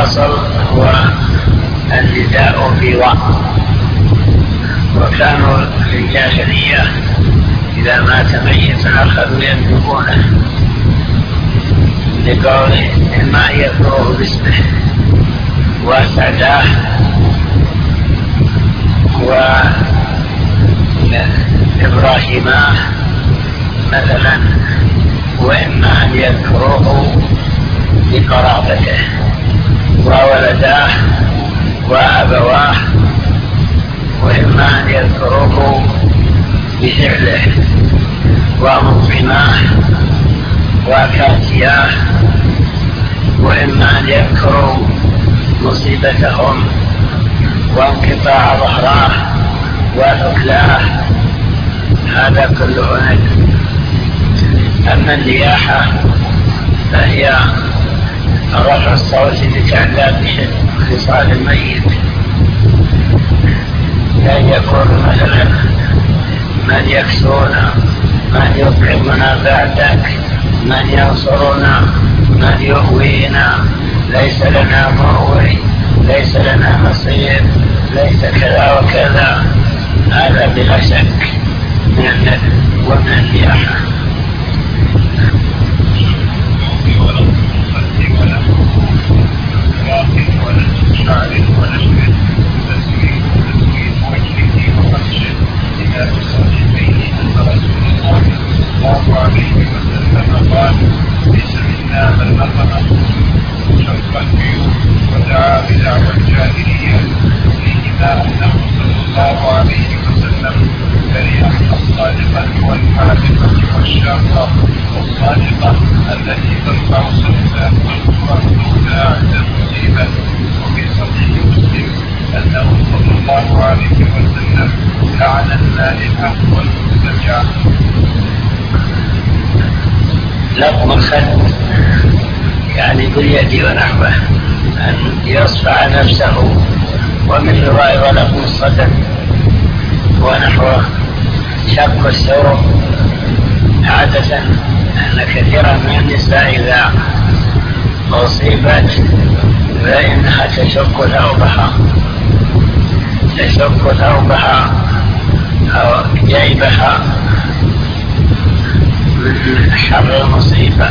الأصل هو النداء في وقت. وكانوا في الجاهلية إذا مات ميت أخذوا يندبونه لقوله إما يذكره باسمه وسعداه وإبراهيماه مثلا، وإما أن يذكروه بقرابته وولداه وأبواه، وإما أن يذكروه بفعله ومطعماه وكاتياه، وإما أن يذكروا مصيبتهم وانقطاع ظهراه وثكلاه، هذا كله نجم. أما النياحة فهي رفع الصوت لتعذاب خصال الميت، كأن يكون مثلا من يكسونا، من يطعمنا بعدك، من ينصرنا، من يؤوينا، ليس لنا مؤوي، ليس لنا نصير، ليس كذا وكذا. هذا بلا شك من الندم ومن النياحة. ليس منا من نطق شق البيوت ودعا بدعوى الجاهلية، فيهما أنه صلى الله عليه وسلم كره الصادقة والحادقة والشاقة. والصادقة التي ترفع صوتها وترفع عند المصيبة. وفي صحيح مسلم أنه صلى الله عليه وسلم لعن النائحة والمضطجع. لطم الخد يعني باليد ونحوه، أن يصفع نفسه، ومن رواية لطم الصدر ونحوه. شق الثوب عادة أن كثيرا من النساء إذا أصيبت فإنها تشق ثوبها أو جيبها من حر المصيبة.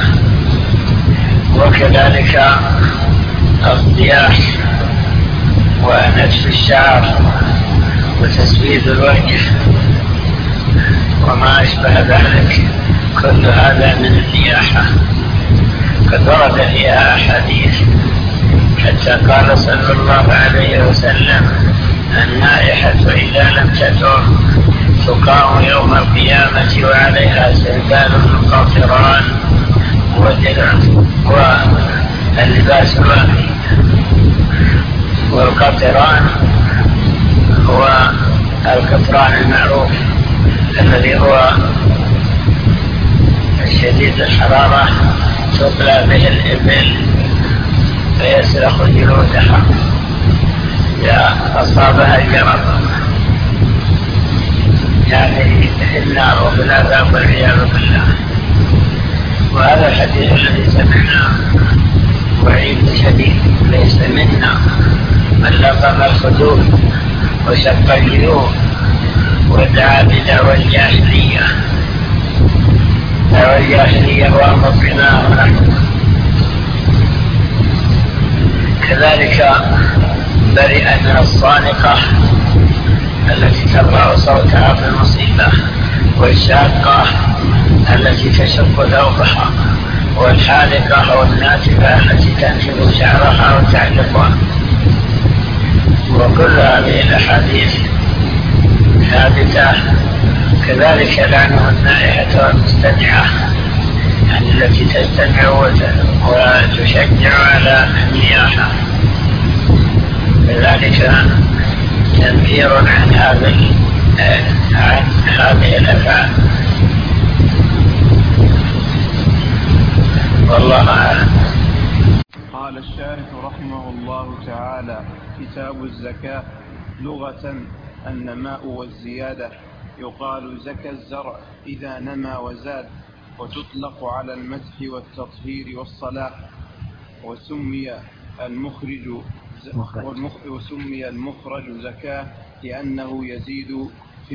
وكذلك الضياح ونتف الشعر وتسويد الوجه وما أشبه ذلك، كل هذا من النياحة. قد ورد فيها أحاديث حتى قال صلى الله عليه وسلم: النائحة إذا لم تتر تقام يوم القيامة وعليها سربال قاطران ودرع واللباس الوافي. والقاطران هو القطران المعروف الذي هو شديد الحرارة تطلع به الإبل فيسرخ جلودها إذا أصابها الجرب، يعني النار وبالعذاب والعياذ بالله. وهذا الحديث الذي سمعناه وعيد شديد: ليس منا من لطم الخدود وشق الجيوب ودعا بدعوى الجاهلية. دعوى الجاهلية هو مطعماه ونحوه. كذلك برئ من الصانقة التي ترفع صوتها في المصيبة، والشاقة التي تشق ثوبها، والحالقة أو الناتفة التي تنشف شعرها وتعلقها. وكل هذه الأحاديث ثابتة. كذلك لعنه النائحة والمستمعة، يعني التي تستمع وتشجع على النياحة. كذلك تنفير عن هذه الأفعال. والله أعلم. قال الشارح رحمه الله تعالى: كتاب الزكاة. لغة النماء والزيادة، يقال زكى الزرع إذا نمى وزاد، وتطلق على المدح والتطهير والصلاح. وسمي وسمي المخرج زكاة لأنه يزيد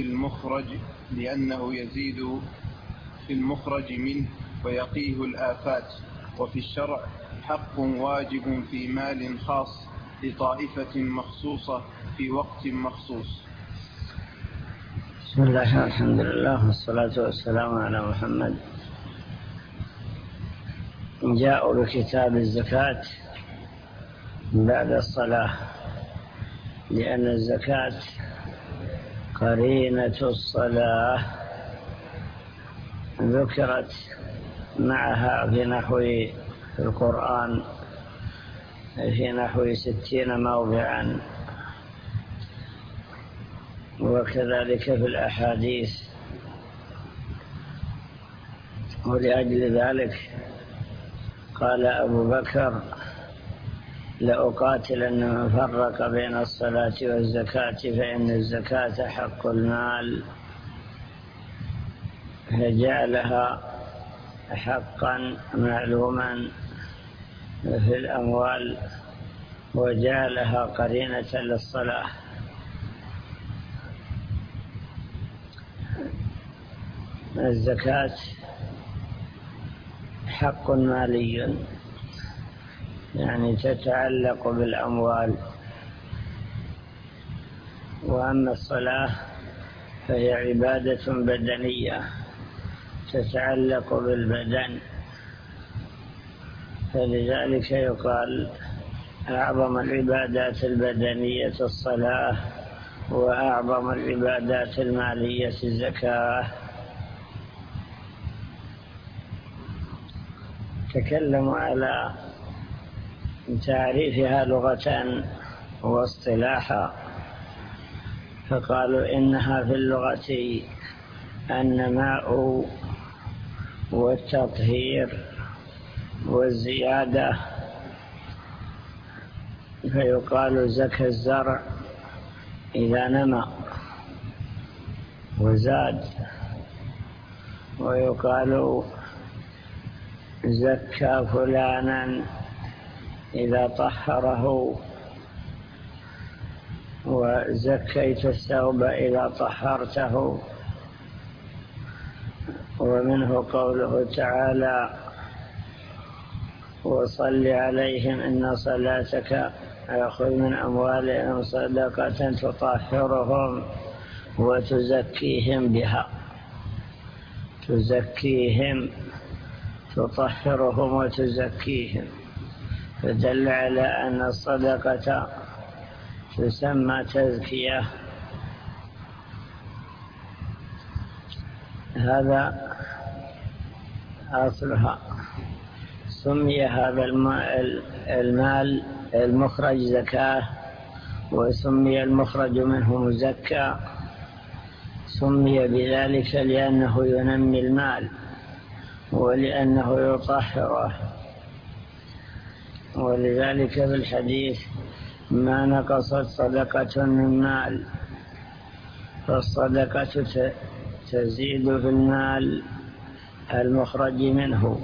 في المخرج منه ويقيه الآفات. وفي الشرع حق واجب في مال خاص لطائفة مخصوصة في وقت مخصوص. بسم الله الحمد لله والصلاة والسلام على محمد. جاءوا بكتاب الزكاة بعد الصلاة لأن الزكاة قرينة الصلاة ذكرت معها في القرآن في نحو 60 موضعا، وكذلك في الأحاديث. ولأجل ذلك قال أبو بكر: لأقاتلن من فرق بين الصلاة والزكاة فإن الزكاة حق المال، فجعلها حقا معلوما في الأموال وجعلها قرينة للصلاة. الزكاة حق مالي، يعني تتعلق بالأموال، وأما الصلاة فهي عبادة بدنية تتعلق بالبدن، فلذلك يقال أعظم العبادات البدنية الصلاة، وأعظم العبادات المالية الزكاة. تكلموا على تعريفها لغة واصطلاحا، فقالوا إنها في اللغة النماء والتطهير والزيادة، فيقال زكى الزرع إذا نمى وزاد، ويقال زكى فلانا إذا طهره، وزكيت الثوب إذا طهرته. ومنه قوله تعالى: وصل عليهم إن صلاتك خذ من أموالهم صدقة تطهرهم وتزكيهم بها. تزكيهم، تطهرهم وتزكيهم، فدل على أن الصدقة تسمى تزكية. هذا أصلها. سمي هذا المال المخرج زكاة، وسمي المخرج منه مزكى. سمي بذلك لأنه ينمي المال ولأنه يطهره. ولذلك في الحديث: ما نقصت صدقة من مال، فالصدقة تزيد في المال المخرج منه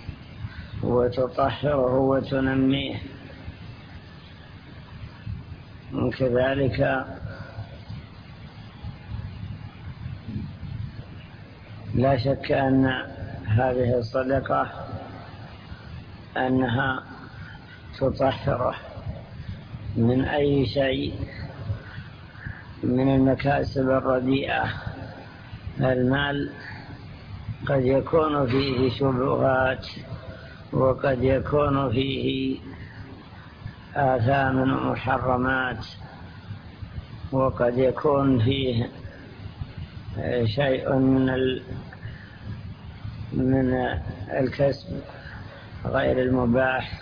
وتطهره وتنميه. وكذلك لا شك أن هذه الصدقة أنها تطهره من أي شيء من المكاسب الرديئة. المال قد يكون فيه شبهات، وقد يكون فيه آثام ومحرمات، وقد يكون فيه شيء من الكسب غير المباح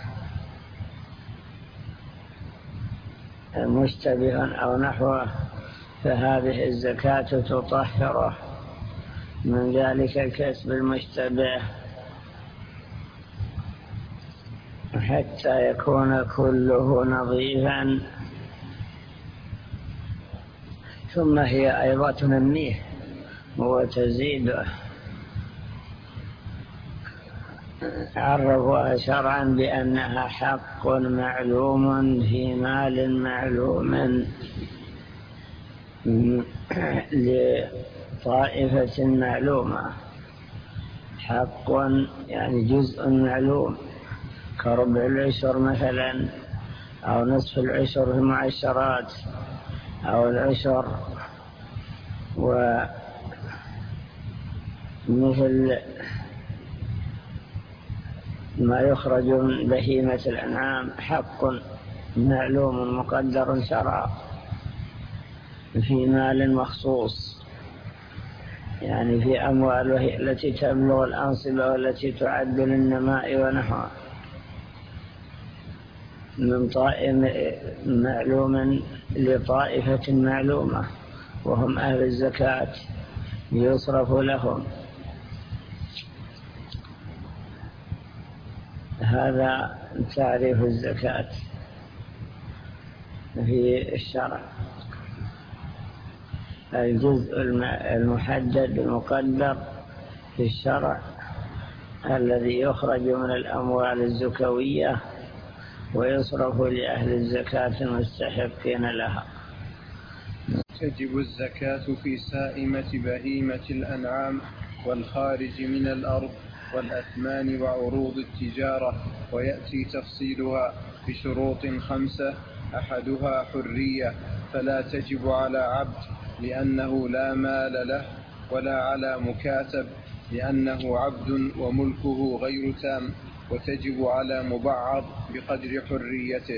مشتبه أو نحوه، فهذه الزكاة تطهره من ذلك الكسب المشتبه حتى يكون كله نظيفا. ثم هي أيضا تنميه وتزيده. عرفوها شرعا بأنها حق معلوم في مال معلوم لطائفة معلومة. حق يعني جزء معلوم كربع العشر مثلا، أو نصف العشر في المعشرات، أو العشر، ومثل ما يخرج من بهيمة الأنعام حق معلوم مقدر شرعا في مال مخصوص، يعني في أموال التي تبلغ الأنصبة والتي تعد للنماء ونحوها، من معلوم لطائفة معلومة وهم أهل الزكاة يصرف لهم. هذا تعريف الزكاة في الشرع. الجزء المحدد المقدر في الشرع الذي يخرج من الأموال الزكوية ويصرف لأهل الزكاة المستحقين لها. تجب الزكاة في سائمة بهيمة الأنعام والخارج من الأرض والأثمان وعروض التجارة، ويأتي تفصيلها بشروط 5: أحدها حرية، فلا تجب على عبد لأنه لا مال له، ولا على مكاتب لأنه عبد وملكه غير تام، وتجب على مبعض بقدر حريته.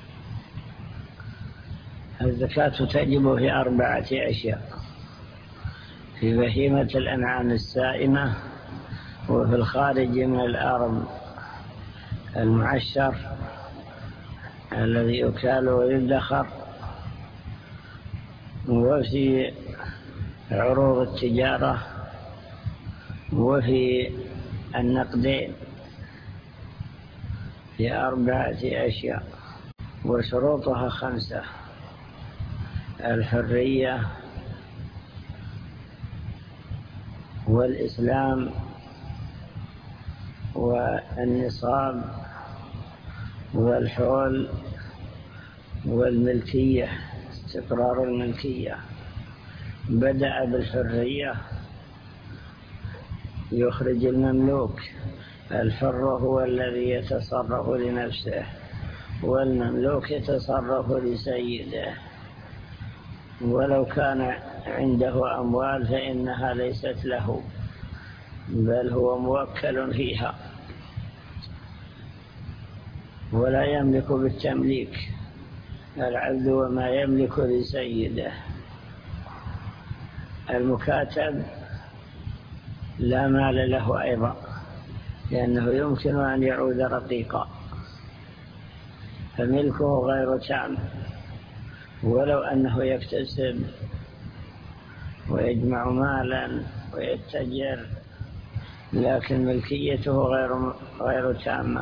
الزكاة تجب في 4 أشياء: في بهيمة الأنعام السائمة، وفي الخارج من الأرض المعشر الذي يكال ويدخر، وفي عروض التجارة، وفي النقدين، في 4 أشياء. وشروطها 5: الحرية والإسلام والنصاب والحول والملكية، استقرار الملكية. بدأ بالحرية، يخرج المملوك. الحر هو الذي يتصرف لنفسه، والمملوك يتصرف لسيده، ولو كان عنده أموال فإنها ليست له، بل هو موكل فيها ولا يملك بالتمليك. العبد وما يملك لسيده. المكاتب لا مال له أيضا، لأنه يمكن أن يعود رقيقا، فملكه غير تام، ولو أنه يكتسب ويجمع مالا ويتجر، لكن ملكيته غير تامة،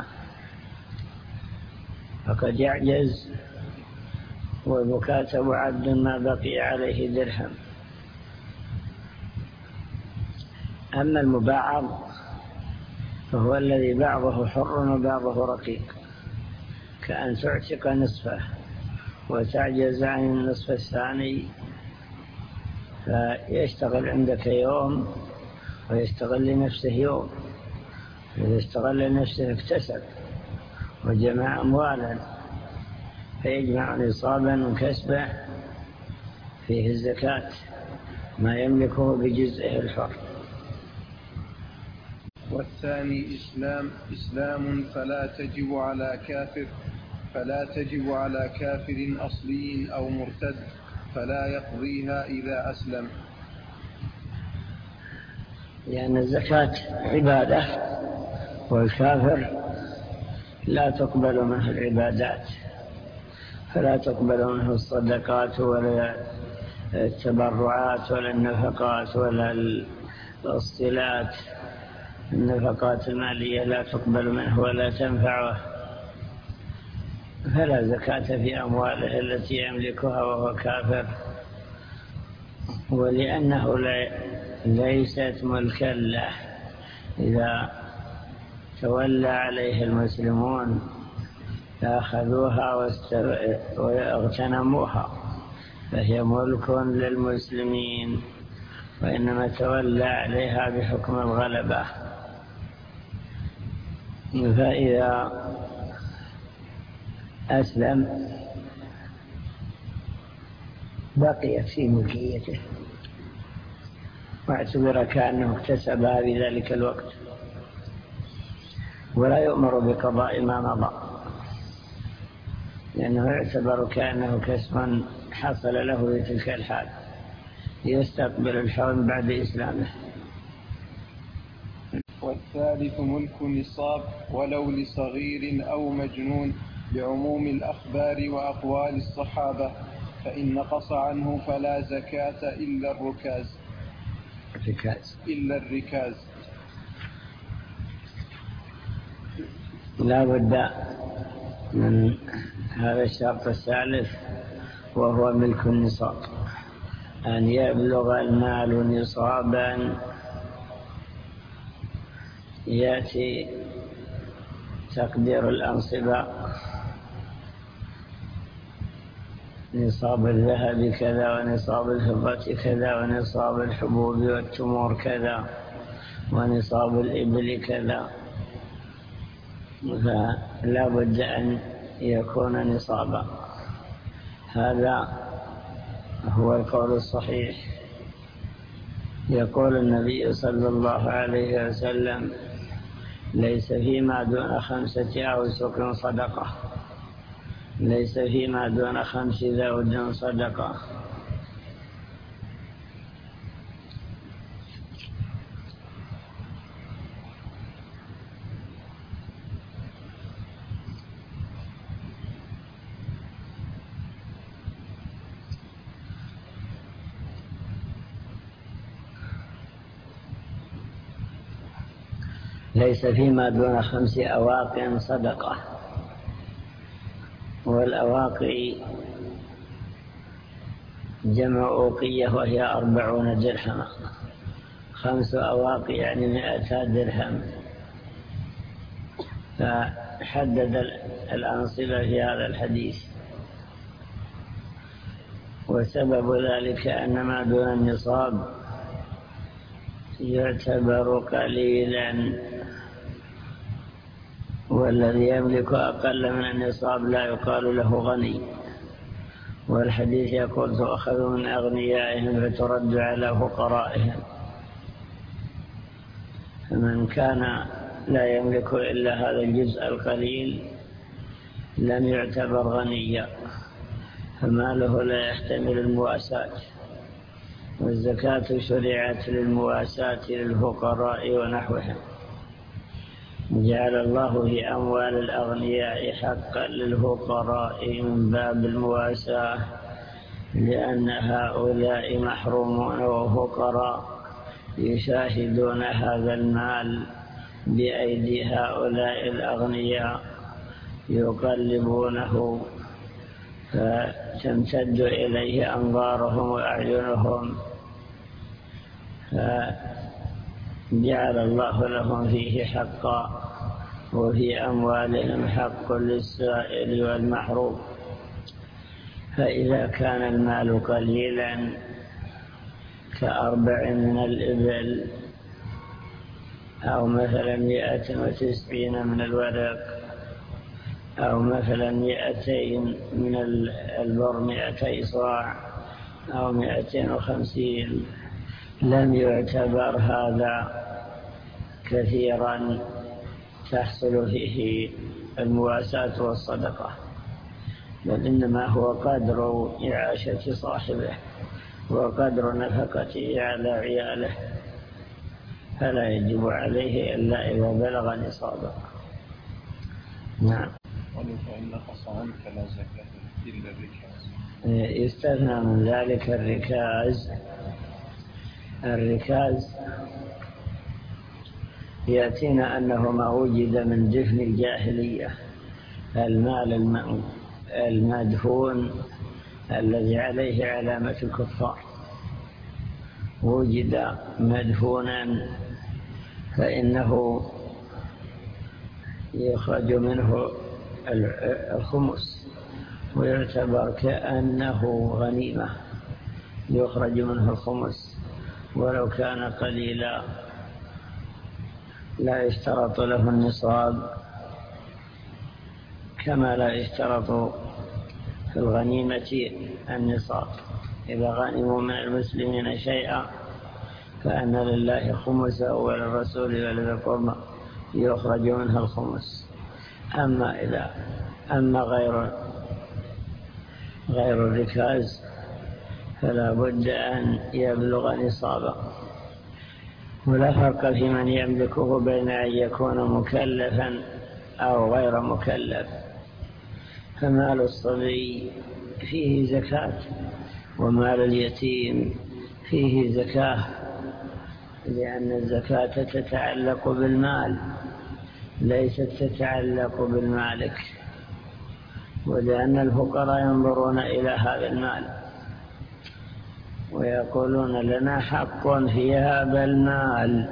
فقد يعجز، والمكاتب عبد ما بقي عليه درهم. أما المبعض فهو الذي بعضه حر وبعضه رقيق، كأن تعتق نصفه وتعجز عن النصف الثاني، فيشتغل عندك يوم ويشتغل لنفسه يوم. إذا اشتغل لنفسه اكتسب وجمع أموالا، فيجمع نصابا وكسبه فيه الزكاة، ما يملكه بجزئه الحر. والثاني إسلام فلا تجب على كافر أصلي أو مرتد، فلا يقضيها إذا أسلم. لأن الزكاة عبادة، والكافر لا تقبل منه العبادات، فلا تقبل منه الصدقات ولا التبرعات ولا النفقات ولا الصلات. النفقات المالية لا تقبل منه ولا تنفعه، فلا زكاة في أمواله التي يملكها وهو كافر. ولأنه ليست ملكا له، إذا تولى عليه المسلمون فأخذوها واغتنموها، فهي ملك للمسلمين، وإنما تولى عليها بحكم الغلبة. فإذا أسلم بقيت في ملكيته واعتبر كأنه اكتسبها بذلك الوقت، ولا يؤمر بقضاء ما مضى، لأنه يعتبر كأنه كسب حصل له في تلك الحال، يستقبل الحول بعد إسلامه. والثالث ملك نصاب ولو لصغير أو مجنون بعموم الأخبار وأقوال الصحابة، فإن نقص عنه فلا زكاة إلا الركاز. لا بد من هذا الشرط الثالث، وهو ملك النصاب، أن يبلغ المال نصابا. يأتي تقدير الأنصبة: نصاب الذهب كذا، ونصاب الفضة كذا، ونصاب الحبوب والتمور كذا، ونصاب الإبل كذا. فلا بد أن يكون نصابا. هذا هو القول الصحيح. يقول النبي صلى الله عليه وسلم: ليس فيما دون 5 أوسق صدقة، ليس فيما دون 5 ذود صدقة. ليس فيما دون 5 أواق صدقة. والأواقي جمع أوقية، وهي 40 درهما. 5 أواق يعني 200 درهم. فحدد الأنصبة في هذا الحديث، وسبب ذلك أن ما دون النصاب يعتبر قليلا، والذي يملك أقل من النصاب لا يقال له غني. والحديث يقول: تؤخذ من أغنيائهم فترد على فقرائهم. فمن كان لا يملك إلا هذا الجزء القليل لم يعتبر غنيا، فماله لا يحتمل المواساة. والزكاة شرعت للمواساة للفقراء ونحوهم. جعل الله في أموال الأغنياء حقا للفقراء من باب المواساة، لأن هؤلاء محرومون وفقراء يشاهدون هذا المال بأيدي هؤلاء الأغنياء يقلبونه، فتمتد إليه أنظارهم وأعينهم، فجعل الله لهم فيه حقا، وفي أموالهم حق للسائل والمحروم. فإذا كان المال قليلا ك4 من الإبل، أو مثلا 190 من الورق، أو مثلا 200 من البر 200 صاع، أو 250، لم يعتبر هذا كثيرا تحصل فيه المواساة والصدقة، بل إنما هو قدر إعاشة صاحبه وقدر نفقته على عياله، فلا يجب عليه إلا إذا بلغ نصابه. نعم. فإن نقص عنك لا زكاة إلا الركاز. يستثنى من ذلك الركاز يأتينا أنه ما وجد من دفن الجاهلية، المال المدفون الذي عليه علامة الكفار وجد مدفونا، فإنه يخرج منه الخمس ويعتبر كأنه غنيمة، يخرج منه الخمس ولو كان قليلا، لا يشترط له النصاب كما لا يشترط في الغنيمة النصاب. إذا غنموا من المسلمين شيئا فأن لله خمسه وللرسول ولذي القربى يخرج منها الخمس. أما غير الركاز فلا بد أن يبلغ نصابا. ولا فرق في من يملكه بين أن يكون مكلفا أو غير مكلف. فمال الصبي فيه زكاة ومال اليتيم فيه زكاة، لأن الزكاة تتعلق بالمال ليست تتعلق بالمالك، ولأن الفقراء ينظرون إلى هذا المال ويقولون لنا حق في هذا المال،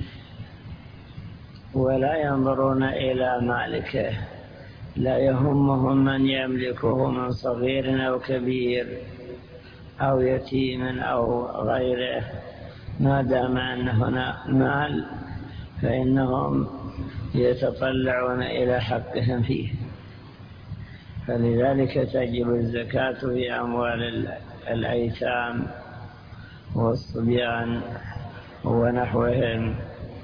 ولا ينظرون إلى مالكه. لا يهمهم من يملكه من صغير أو كبير أو يتيم أو غيره، ما دام أن هنا مال فإنهم يتطلعون إلى حقهم فيه. فلذلك تجب الزكاة في أموال الأيتام والصبيان ونحوهم.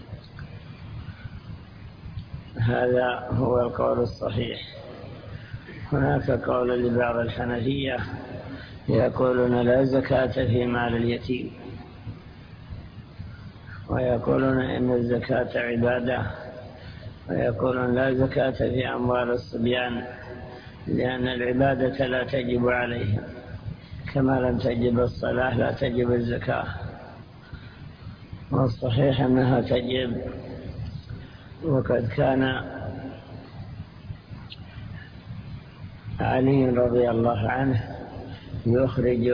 هذا هو القول الصحيح. هناك قول لبعض الحنفية يقولون لا زكاة في مال اليتيم، ويقولون إن الزكاة عبادة، ويقولون لا زكاة في أموال الصبيان لأن العبادة لا تجب عليهم، كما لم تجب الصلاة لا تجب الزكاة. والصحيح أنها تجب. وقد كان علي رضي الله عنه يخرج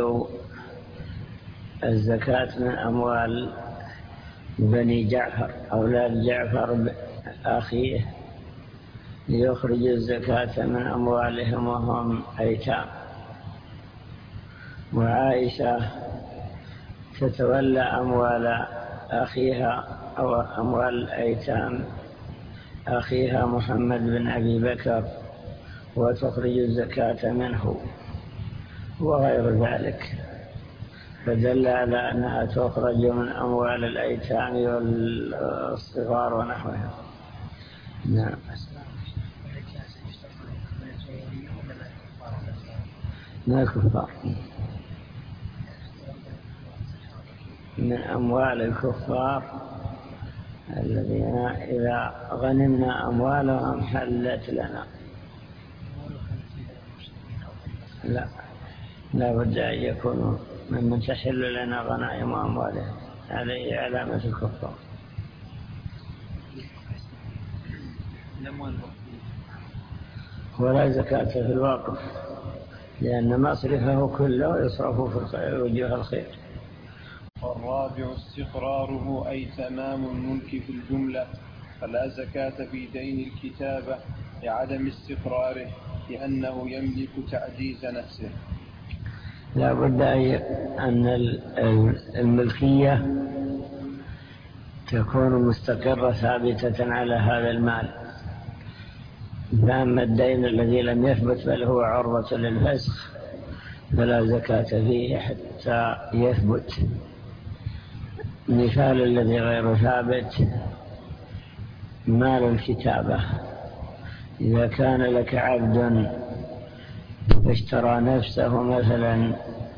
الزكاة من أموال بني جعفر، أولاد جعفر أخيه، يخرج الزكاة من أموالهم وهم أيتام. وعائشة تتولى أموال أخيها أو أموال الأيتام أخيها محمد بن أبي بكر وتخرج الزكاة منه وغير ذلك، فدل على أنها تخرج من أموال الأيتام والصغار ونحوها. نعم. ما الكفار من أموال الكفار الذين إذا غنمنا أموالهم حلت لنا. لا بد أن يكونوا ممن تحل لنا غنائم أموالهم، هذه علامة الكفار. ولا زكاة في الوقف لأن مصرفه كله يصرف في وجوه الخير. والرابع استقراره أي تمام الملك في الجملة، فلا زكاة في دين الكتابة لعدم استقراره لأنه يملك تعجيز نفسه. لا بد أن الملكية تكون مستقرة ثابتة على هذا المال. فأما الدين الذي لم يثبت بل هو عرضة للفسخ فلا زكاة فيه حتى يثبت. مثال الذي غير ثابت مال الكتابة. إذا كان لك عبد اشترى نفسه مثلا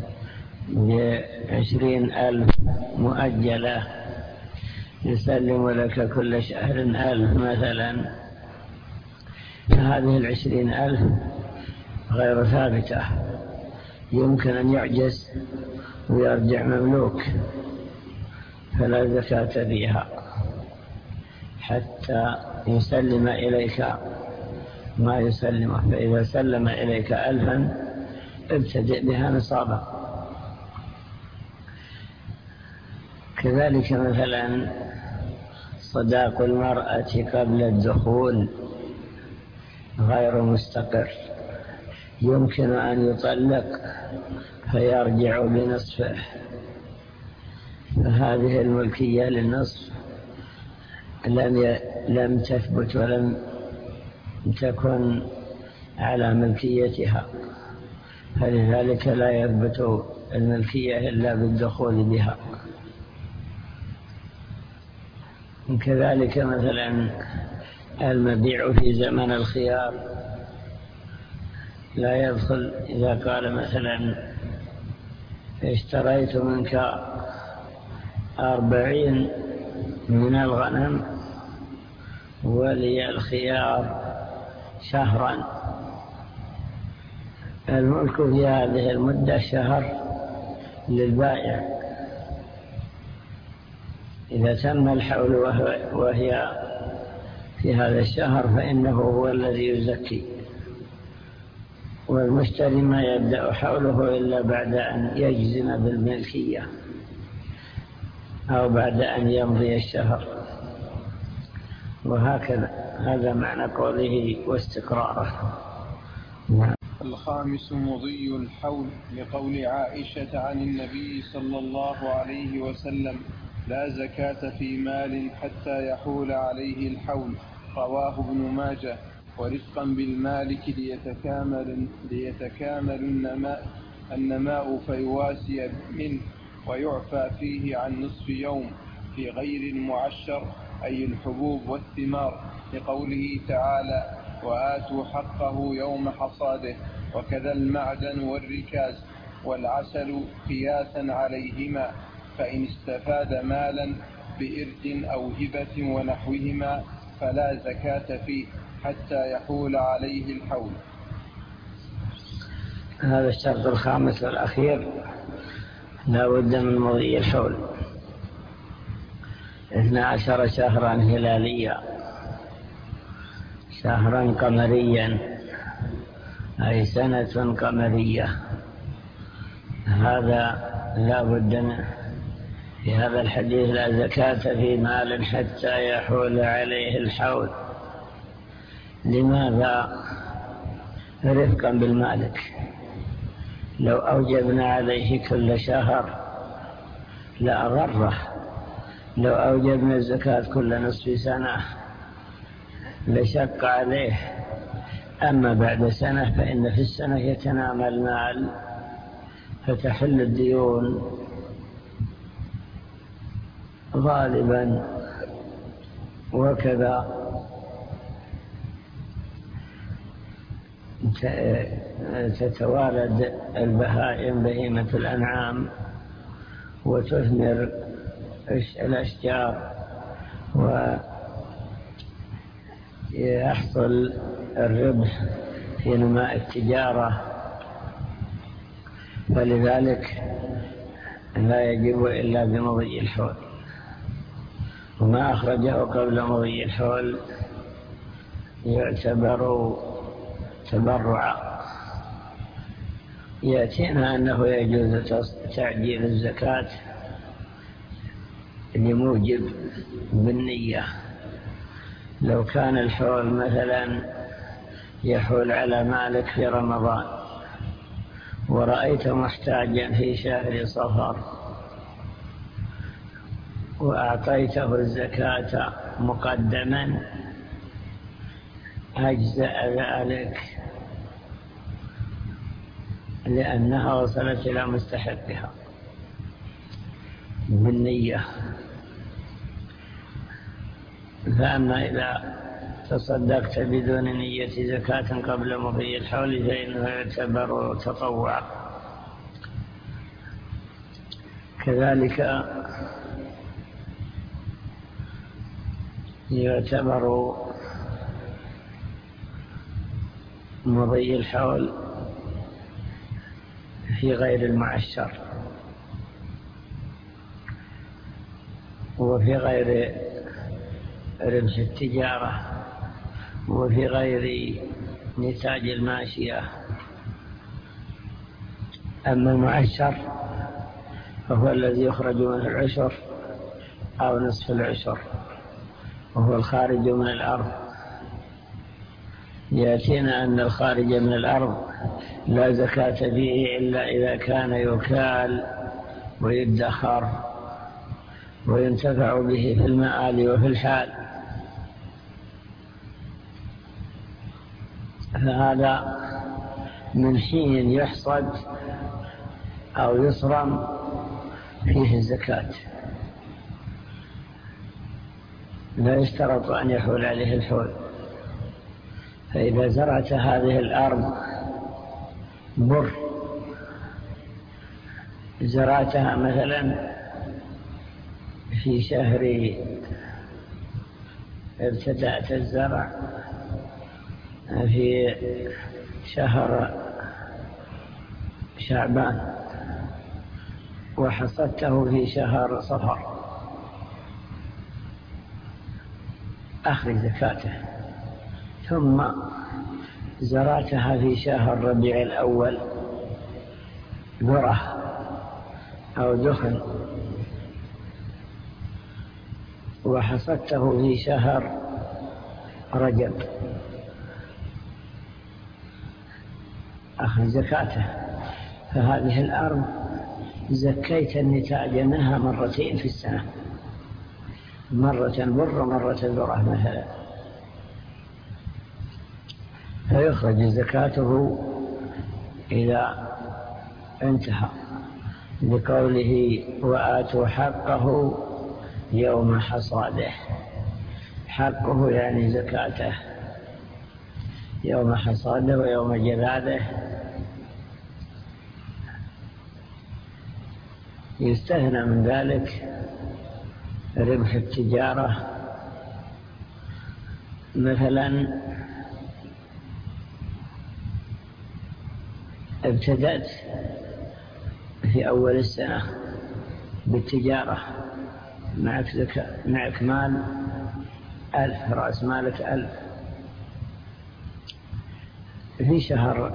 ب20,000 مؤجلة يسلم لك كل شهر 1,000 مثلا، فهذه 20,000 غير ثابتة، يمكن أن يعجز ويرجع مملوك، فلا زكاة فيها حتى يسلم إليك ما يسلمه. فإذا سلم إليك 1,000 ابتدئ بها نصابا. كذلك مثلا صداق المرأة قبل الدخول غير مستقر، يمكن أن يطلق فيرجع بنصفه، فهذه الملكية للنصف لم تثبت ولم تكن على ملكيتها، فلذلك لا يثبت الملكية إلا بالدخول بها. كذلك مثلا المبيع في زمن الخيار لا يدخل. إذا قال مثلا اشتريت منك 40 من الغنم ولي الخيار شهرا، الملك في هذه المدة شهر للبائع. إذا تم الحول وهي في هذا الشهر فإنه هو الذي يزكي، والمشتري ما يبدأ حوله إلا بعد أن يجزم بالملكية أو بعد أن يمضي الشهر، وهكذا. هذا معنى قوله واستقراره. الخامس مضي الحول، لقول عائشة عن النبي صلى الله عليه وسلم: لا زكاة في مال حتى يحول عليه الحول، رواه ابن ماجه. ورفقا بالمالك ليتكامل النماء فيواسي منه، ويعفى فيه عن نصف يوم في غير المعشر أي الحبوب والثمار، لقوله تعالى: وآتوا حقه يوم حصاده. وكذا المعدن والركاز والعسل قياسا عليهما، فإن استفاد مالا بإرث أو هبة ونحوهما فلا زكاة فيه حتى يحول عليه الحول. هذا الشرط الخامس والأخير، لا بد من مضي الحول 12 شهرا هلاليا، شهرا قمريا أي سنة قمرية. هذا لا بد منه. في هذا الحديث: لا زكاة في مال حتى يحول عليه الحول. لماذا؟ رفقا بالمالك. لو أوجبنا عليه كل شهر لأغره، لو أوجبنا الزكاة كل نصف سنة لشق عليه. أما بعد سنة فإن في السنة يتنامى المال فتحل الديون غالبا، وكذا تتوالد البهائم بهيمة الأنعام وتثمر الأشجار ويحصل الربح في نماء التجارة، فلذلك لا يجب إلا بمضي الحول. وما أخرجه قبل مضي الحول يعتبر تبرعا. يأتينا أنه يجوز تعجيل الزكاة لموجب بالنية. لو كان الحول مثلا يحول على مالك في رمضان ورأيت محتاجا في شهر صفر وأعطيته الزكاة مقدما أجزأ ذلك، لأنها وصلت إلى مستحقها بالنية. فأما إذا تصدقت بدون نية زكاة قبل مضي الحول فإنه يعتبر تطوعا. كذلك يعتبر مضي الحول في غير المعشر وفي غير ربح التجارة وفي غير نتاج الماشية. أما المعشر فهو الذي يخرج من العشر أو نصف العشر، وهو الخارج من الأرض، يأتينا أن الخارج من الأرض لا زكاة فيه إلا إذا كان يكال ويدخر وينتفع به في المآل وفي الحال، فهذا من حين يحصد أو يصرم فيه الزكاة، لا يشترط أن يحول عليه الحول. فإذا زرعت هذه الأرض بر، زرعتها مثلا في شهر، ابتدأت الزرع في شهر شعبان وحصدته في شهر صفر، أخرج زكاته. ثم زرعتها في شهر ربيع الأول ذرة أو دخن وحصدته في شهر رجب، أخذ زكاته. فهذه الأرض زكيت النتاج منها مرتين في السنة، مرة بر ومرة ذرة مثلا، فيخرج زكاته إذا انتهى، بقوله وآتوا حقه يوم حصاده. حقه يعني زكاته يوم حصاده ويوم جذاذه. يستثنى من ذلك ربح التجارة، مثلا ابتدأت في أول السنة بالتجارة، معك مال 1000، رأس مالك 1000، في شهر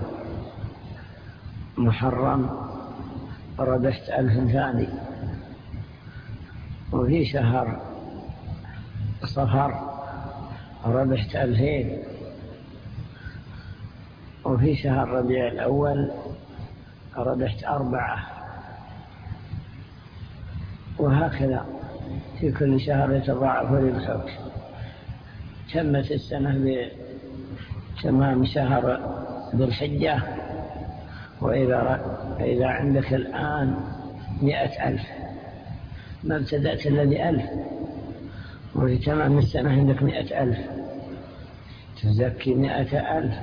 محرم ربحت 1000 ثاني، وفي شهر صفر ربحت 2000، وفي شهر ربيع الأول ربحت 4، وهكذا في كل شهر يتضاعف ربحك. تمت السنة بتمام شهر ذي الحجة، وإذا عندك الآن 100,000، ما ابتدأت إلا ب1000، وفي تمام السنة عندك 100,000، تزكي 100,000.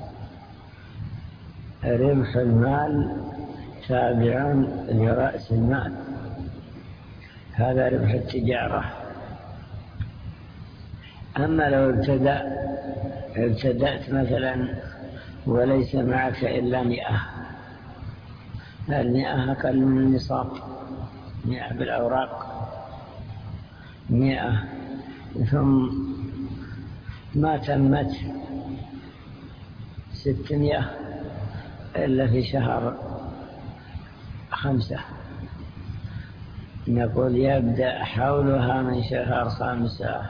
ربح المال تابع لرأس المال، هذا ربح التجارة. أما لو ابتدأت مثلا وليس معك إلا 100، 100 أقل من النصاب، 100 بالأوراق 100، ثم ما تمت 600 إلا في شهر 5، نقول يبدأ حولها من شهر 5.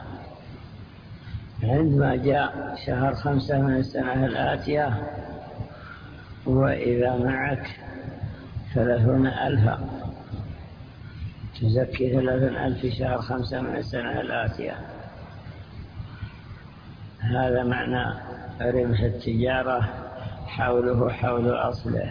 عندما جاء شهر 5 من السنة الآتية، وإذا معك 30,000، تزكي 30,000 في شهر 5 من السنة الآتية. هذا معنى ربح التجارة، حوله حول أصله.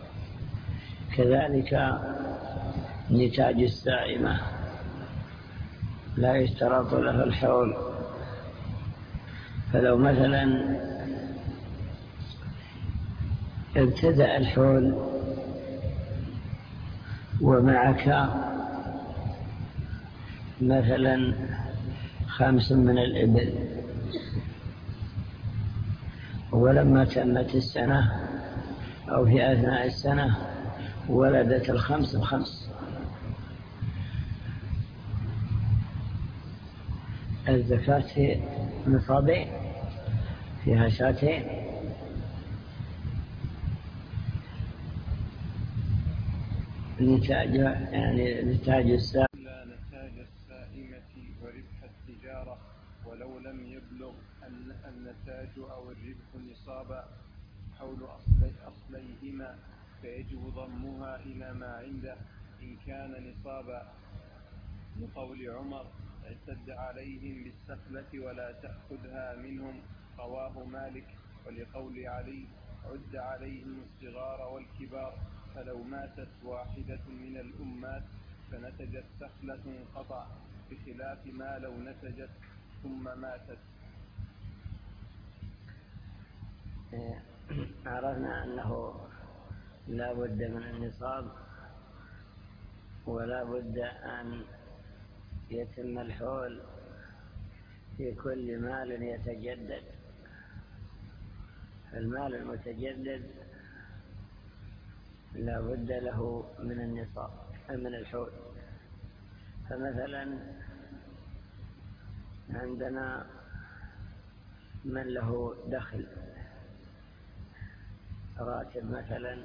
كذلك نتاج السائمة لا يشترط له الحول، فلو مثلا ابتدأ الحول ومعك مثلا 5 من الإبل، ولما تمت السنة أو في أثناء السنة ولدت 5 ب5، الزكاة في نصابين، فيها شاتين. نتاج يعني نتاج السائمة وربح التجارة ولو لم يبلغ النتاج أو الربح نصابا حول أصليهما فيجب ضمها إلى ما عنده إن كان نصابا، لقول عمر: اعتد عليهم بالسخلة ولا تأخذها منهم، رواه مالك. ولقول علي: عد عليهم الصغار والكبار، فلو ماتت واحدة من الأمات فنتجت سخلة انقطع، بخلاف ما لو نتجت ثم ماتت. عرفنا أنه لا بد من النصاب، ولا بد أن يتم الحول في كل مال يتجدد. المال المتجدد لا بد له من النصاب من الحول. فمثلا عندنا من له دخل راتب مثلا،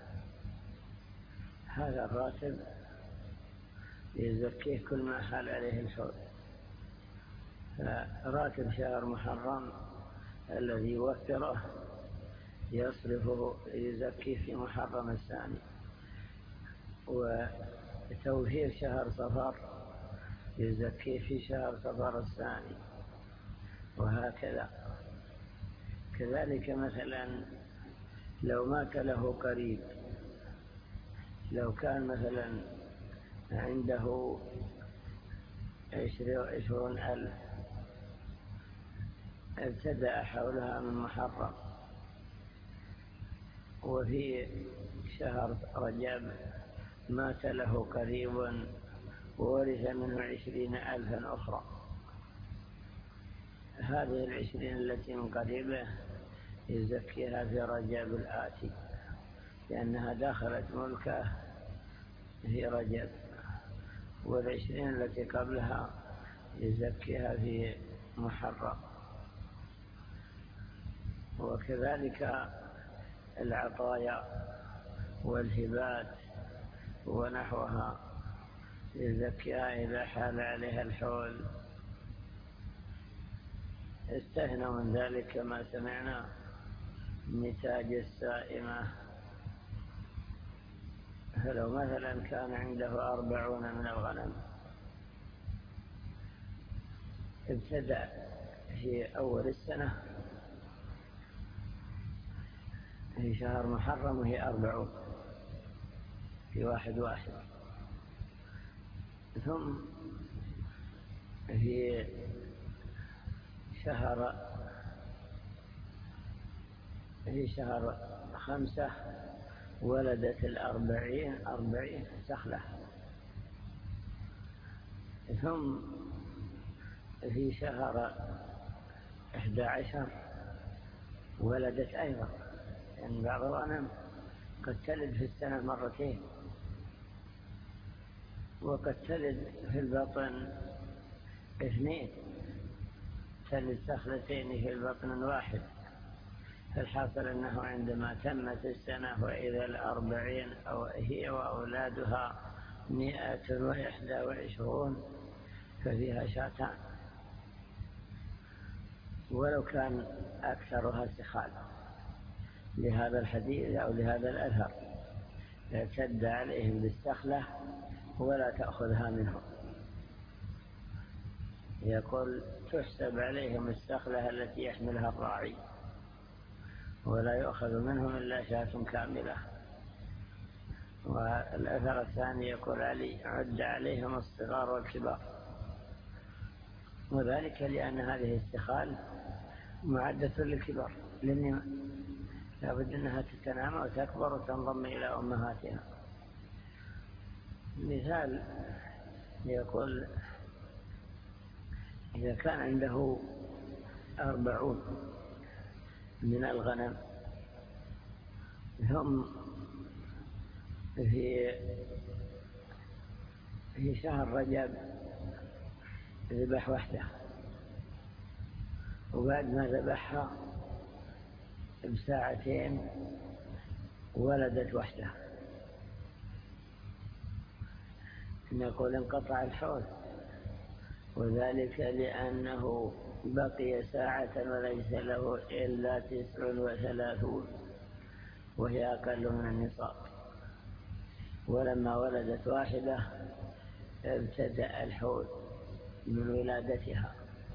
هذا الراتب يزكيه كل ما حال عليه الحول. فراتب شهر محرم الذي يوفره يصرفه يزكيه في محرم الثاني، وتوفير شهر صفر يزكيه في شهر صفر الثاني، وهكذا. كذلك مثلا لو مات له قريب، لو كان مثلا عنده 20,000 ابتدأ حولها من محرم، وفي شهر رجب مات له قريب وورث منه 20,000 أخرى، هذه 20 التي من قريبه يزكيها في رجب الآتي، لأنها دخلت ملكه في رجب، 20 التي قبلها يزكيها في محرم. وكذلك العطايا والهبات ونحوها يزكيها إذا حال عليها الحول. استثنوا من ذلك كما سمعنا نتاج السائمة، فلو مثلا كان عنده 40 من الغنم، ابتدأ في أول السنة في شهر محرم وهي 40 في 1/1، ثم في شهر 5 ولدت 40 سخلة، ثم في شهر 11 ولدت أيضا، يعني بعض الغنم قد تلد في السنة مرتين، وقد تلد في البطن 2، تلد سخلتين في البطن واحد. فالحاصل أنه عندما تمت السنة وإذا 40 أو هي وأولادها 121 ففيها شاتان، ولو كان أكثرها سخال، لهذا الحديث أو لهذا الأثر: اعتد عليهم بالسخلة ولا تأخذها منهم. يقول: تحسب عليهم السخلة التي يحملها الراعي، ولا يؤخذ منهم إلا شاة كاملة. والأثر الثاني يقول علي: عد عليهم الصغار والكبار، وذلك لأن هذه السخال معدة للكبار، لأن لابد أنها تتنامى وتكبر وتنضم إلى أمهاتها. مثال يقول: إذا كان عنده 40 من الغنم، ثم في شهر رجب ذبح وحده، وبعد ما ذبحها بساعتين ولدت وحده، نقول انقطع الحول، وذلك لأنه بقي ساعة وليس له إلا 39 وهي أقل من النصاب. ولما ولدت واحدة ابتدأ الحول من ولادتها.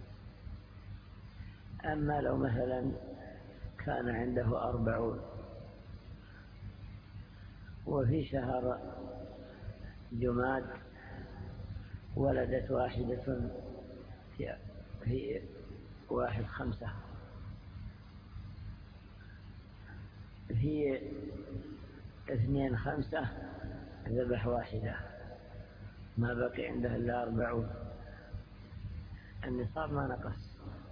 أما لو مثلا كان عنده 40 وفي شهر جماد ولدت واحدة في 1/5 في 2/5 ذبح واحدة، ما بقي عنده إلا 40. النصاب ما نقص.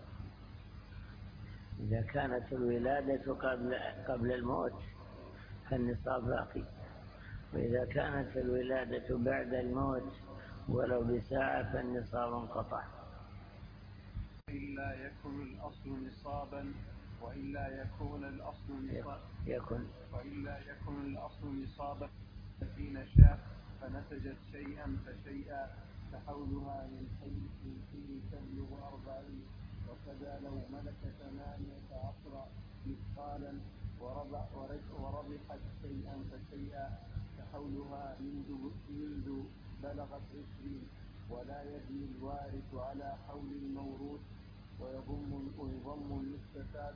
إذا كانت الولادة قبل الموت فالنصاب باقي، وإذا كانت الولادة بعد الموت ولو بساعة فالنصاب انقطع. إلا يكن الأصل نصابا وإلا يكون الأصل نصابا 30 شاة فنتجت شيئا فشيئا فحولها من حين تبلغ 40. وكذا لو ملك 18 مثقالا وربحت شيئا فشيئا فحولها منذ بلغت 20. ولا يبني الوارث على حول الموروث ويضم المستفاد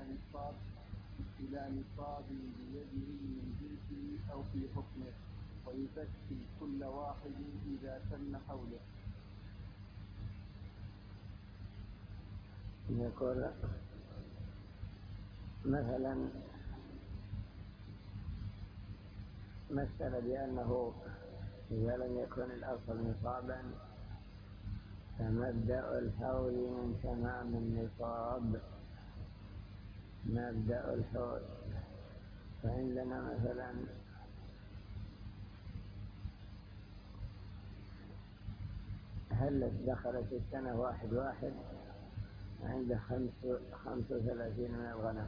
إلى نصاب بيده من جنسه أو في حكمه ويزكي كل واحد إذا تم حوله. يقول مثلا مثل بأنه إذا لم يكن الأصل نصابا فمبدأ الحول من تمام النصاب. مبدأ الحول فعندنا مثلا هل دخلت السنة 1/1 عنده 35 من الغنم،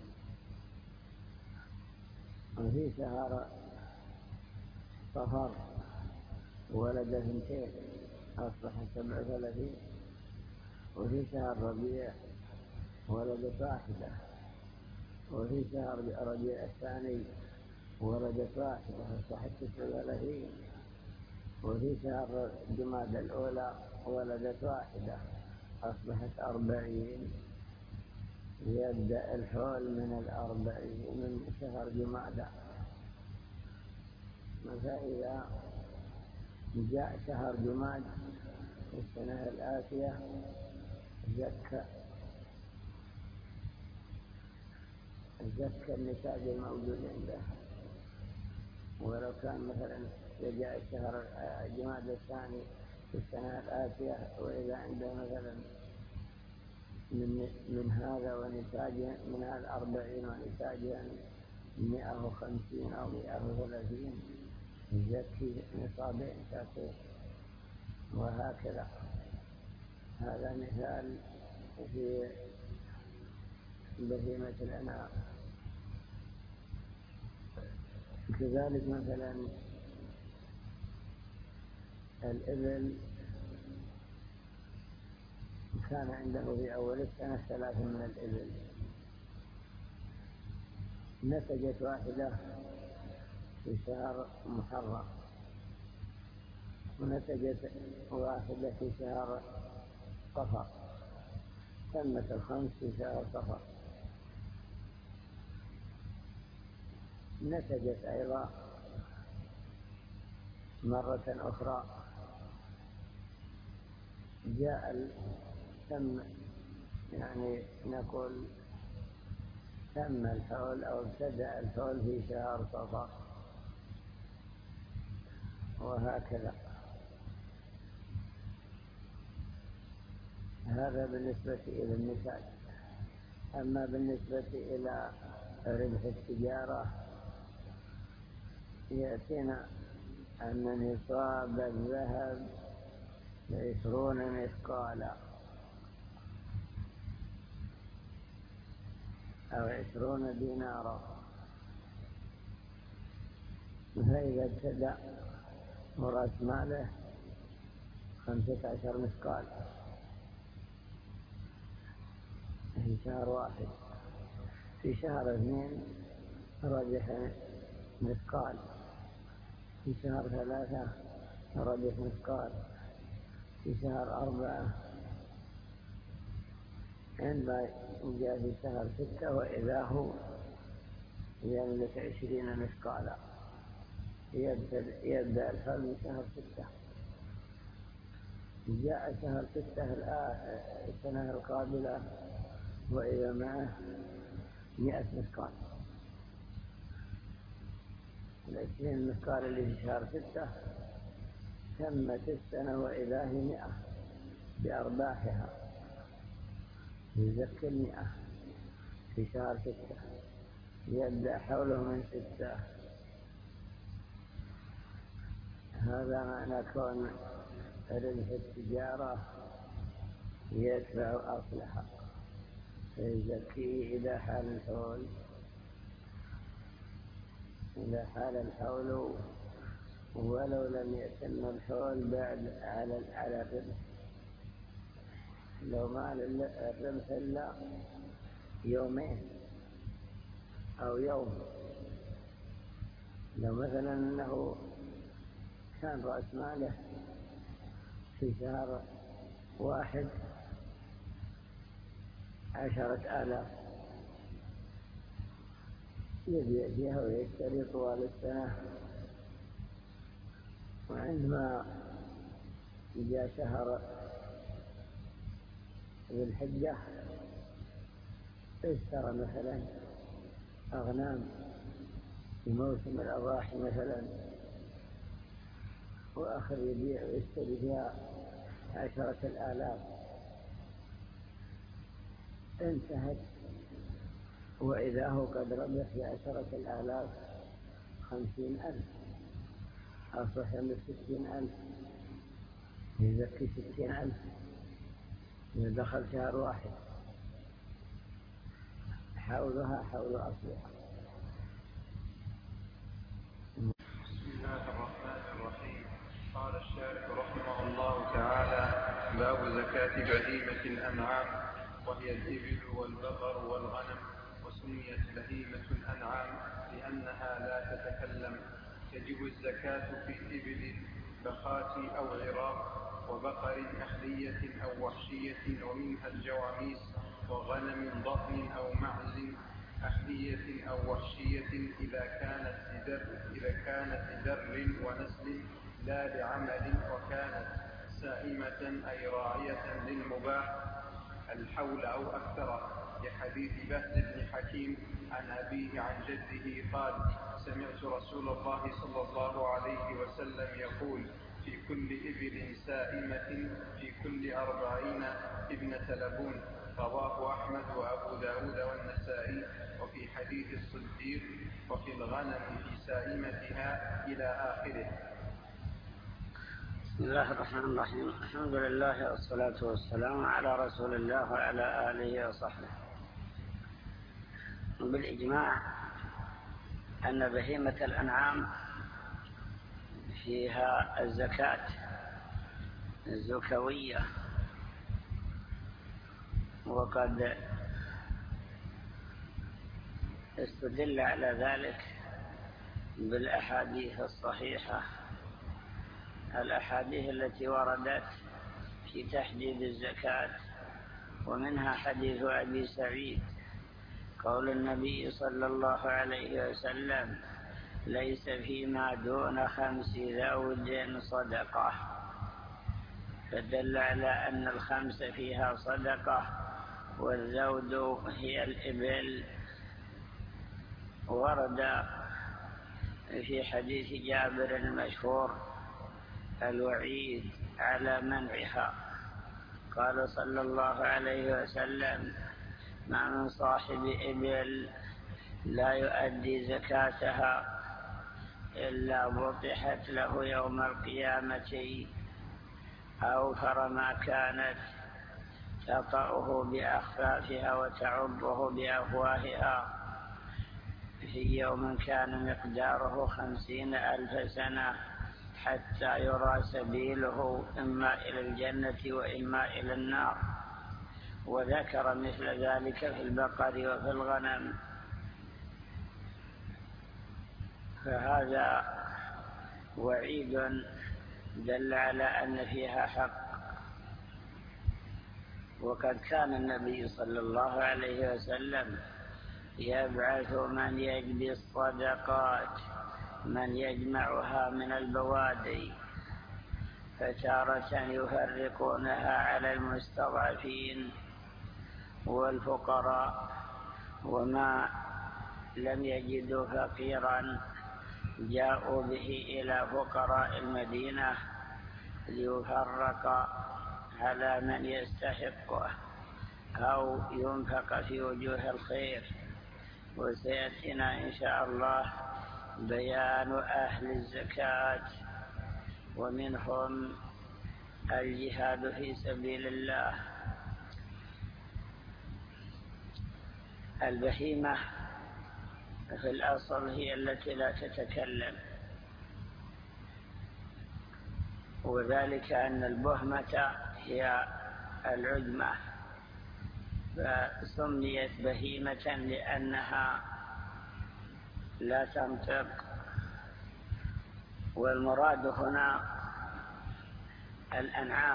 وفي شهر صفر ولد 2 أصبح 37، وفي شهر ربيع ولدت 1، وفي شهر ربيع الثاني ولدت 1 أصبحت 39، وفي شهر جماد الأولى ولدت 1 أصبحت 40. يبدأ الحول من 40 من شهر جماد. فإذا جاء شهر جماد في السنة الآتية زكى النتاج الموجود عنده. ولو كان مثلا جاء الشهر جماد الثاني في السنة الآتية وإذا عنده مثلا من هذا ونتاجه من هذا 40 ونتاجه 150 أو 130 يزكي نصابين شاكين، وهكذا. هذا مثال في بهيمة الأنعام. كذلك مثلا الإبل كان عنده في أول السنة 3 من الإبل، نتجت 1 في شهر محرم، ونتجت 1 في شهر صفر، تمت 5 في شهر صفر. نتجت أيضا مرة أخرى، تم يعني نقول تم الحول أو ابتدأ الحول في شهر صفر، وهكذا. هذا بالنسبة إلى النتاج. أما بالنسبة إلى ربح التجارة يأتينا أن نصاب الذهب 20 مثقالا أو 20 دينارا. فإذا ابتدأ رأس ماله 15 مثقال في شهر واحد. في شهر 2 رجح مثقال. في شهر 3 رجح مثقال. في شهر 4 عندما جاء في شهر 6 وإذا هو يملك 20 مثقالا. يبدأ الحول من شهر 6. جاء شهر 6 السنة القابلة وإذا معه 100 مثقال. 20 مثقال اللي في شهر 6 تمت السنة وإذا هي 100 بأرباحها. يزكي 100 في شهر 6. يبدأ حوله من 6. هذا معنى كون ربح التجارة يدفع أصلها فيزكيه إذا حال الحول. إذا حال الحول ولو لم يتم الحول بعد على الربح. لو ما الربح إلا يومين أو يوم. لو مثلا أنه كان رأس ماله في شهر 1 10,000 يبيع فيها ويشتري طوال السنة. وعندما جاء شهر ذي الحجة اشترى مثلا أغنام في موسم الأضاحي مثلا وآخر يبيع ويشتري فيها 10,000. انتهت وإذا هو قد ربح في 10,000 50,000 أصبح من 60,000. يزكي 60,000 إذا دخل شهر 1 حولها حول أصلها. بسم الله الرحمن الرحيم. قال الشارح رحمه الله تعالى: باب زكاة بهيمة الأنعام، وهي الإبل والبقر والغنم. وسميت بهيمة الأنعام لأنها لا تتكلم. تجب الزكاة في إبل بخات أو عراق، وبقر أهلية أو وحشية ومنها الجواميس، وغنم ضأن أو معز أهلية أو وحشية إذا كانت لدر ونسل لا لعمل، وكانت سائمة أي راعية للمباح الحول أو أكثر، لحديث بهز بن حكيم عن أبيه عن جده قال: سمعت رسول الله صلى الله عليه وسلم يقول: في كل إبل سائمة في كل 40 ابنة لبون. رواه أحمد وأبو داود والنسائي. وفي حديث الصديق: وفي الغنم في سائمتها إلى آخره. بسم الله الرحمن الرحيم. الحمد لله والصلاة والسلام على رسول الله وعلى آله وصحبه. بالإجماع أن بهيمة الأنعام فيها الزكاة الزكوية، وقد استدل على ذلك بالأحاديث الصحيحة، الأحاديث التي وردت في تحديد الزكاة. ومنها حديث أبي سعيد قول النبي صلى الله عليه وسلم: ليس فيما دون 5 ذود صدقة. فدل على أن 5 فيها صدقة، والذود هي الإبل. ورد في حديث جابر المشهور الوعيد على منعها. قال صلى الله عليه وسلم: ما من صاحب إبل لا يؤدي زكاتها إلا بطحت له يوم القيامة أوفر ما كانت تطأه بأخفافها وتعضه بأفواهها في يوم كان مقداره 50,000 سنة حتى يرى سبيله إما إلى الجنة وإما إلى النار. وذكر مثل ذلك في البقر وفي الغنم. فهذا وعيد دل على أن فيها حق. وقد كان النبي صلى الله عليه وسلم يبعث من يجبي الصدقات، من يجمعها من البوادي، فتارة يفرقونها على المستضعفين والفقراء، وما لم يجدوا فقيرا جاءوا به إلى فقراء المدينة ليفرق على من يستحقه أو ينفق في وجوه الخير. وسيأتينا إن شاء الله بيان أهل الزكاة، ومنهم الجهاد في سبيل الله. البهيمة في الأصل هي التي لا تتكلم، وذلك أن البهمة هي العجمة، فسميت بهيمة لأنها لا تنطق. والمراد هنا الأنعام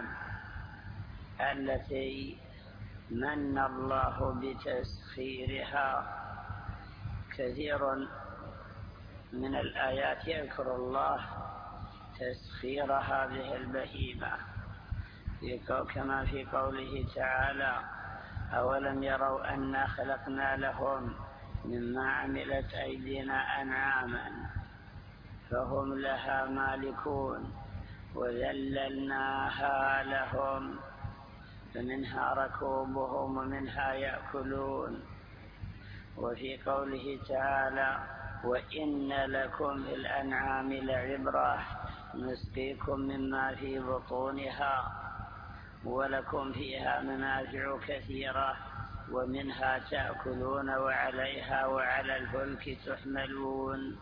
التي من الله بتسخيرها. كثير من الآيات يذكر الله تسخير هذه البهيمة، كما في قوله تعالى: أولم يروا أنا خلقنا لهم مما عملت أيدينا أنعاما فهم لها مالكون وذللناها لهم فمنها ركوبهم ومنها يأكلون. وفي قوله تعالى: وإن لكم في الأنعام لعبرة نسقيكم مما في بطونها ولكم فيها منافع كثيرة ومنها تأكلون وعليها وعلى الفلك تحملون.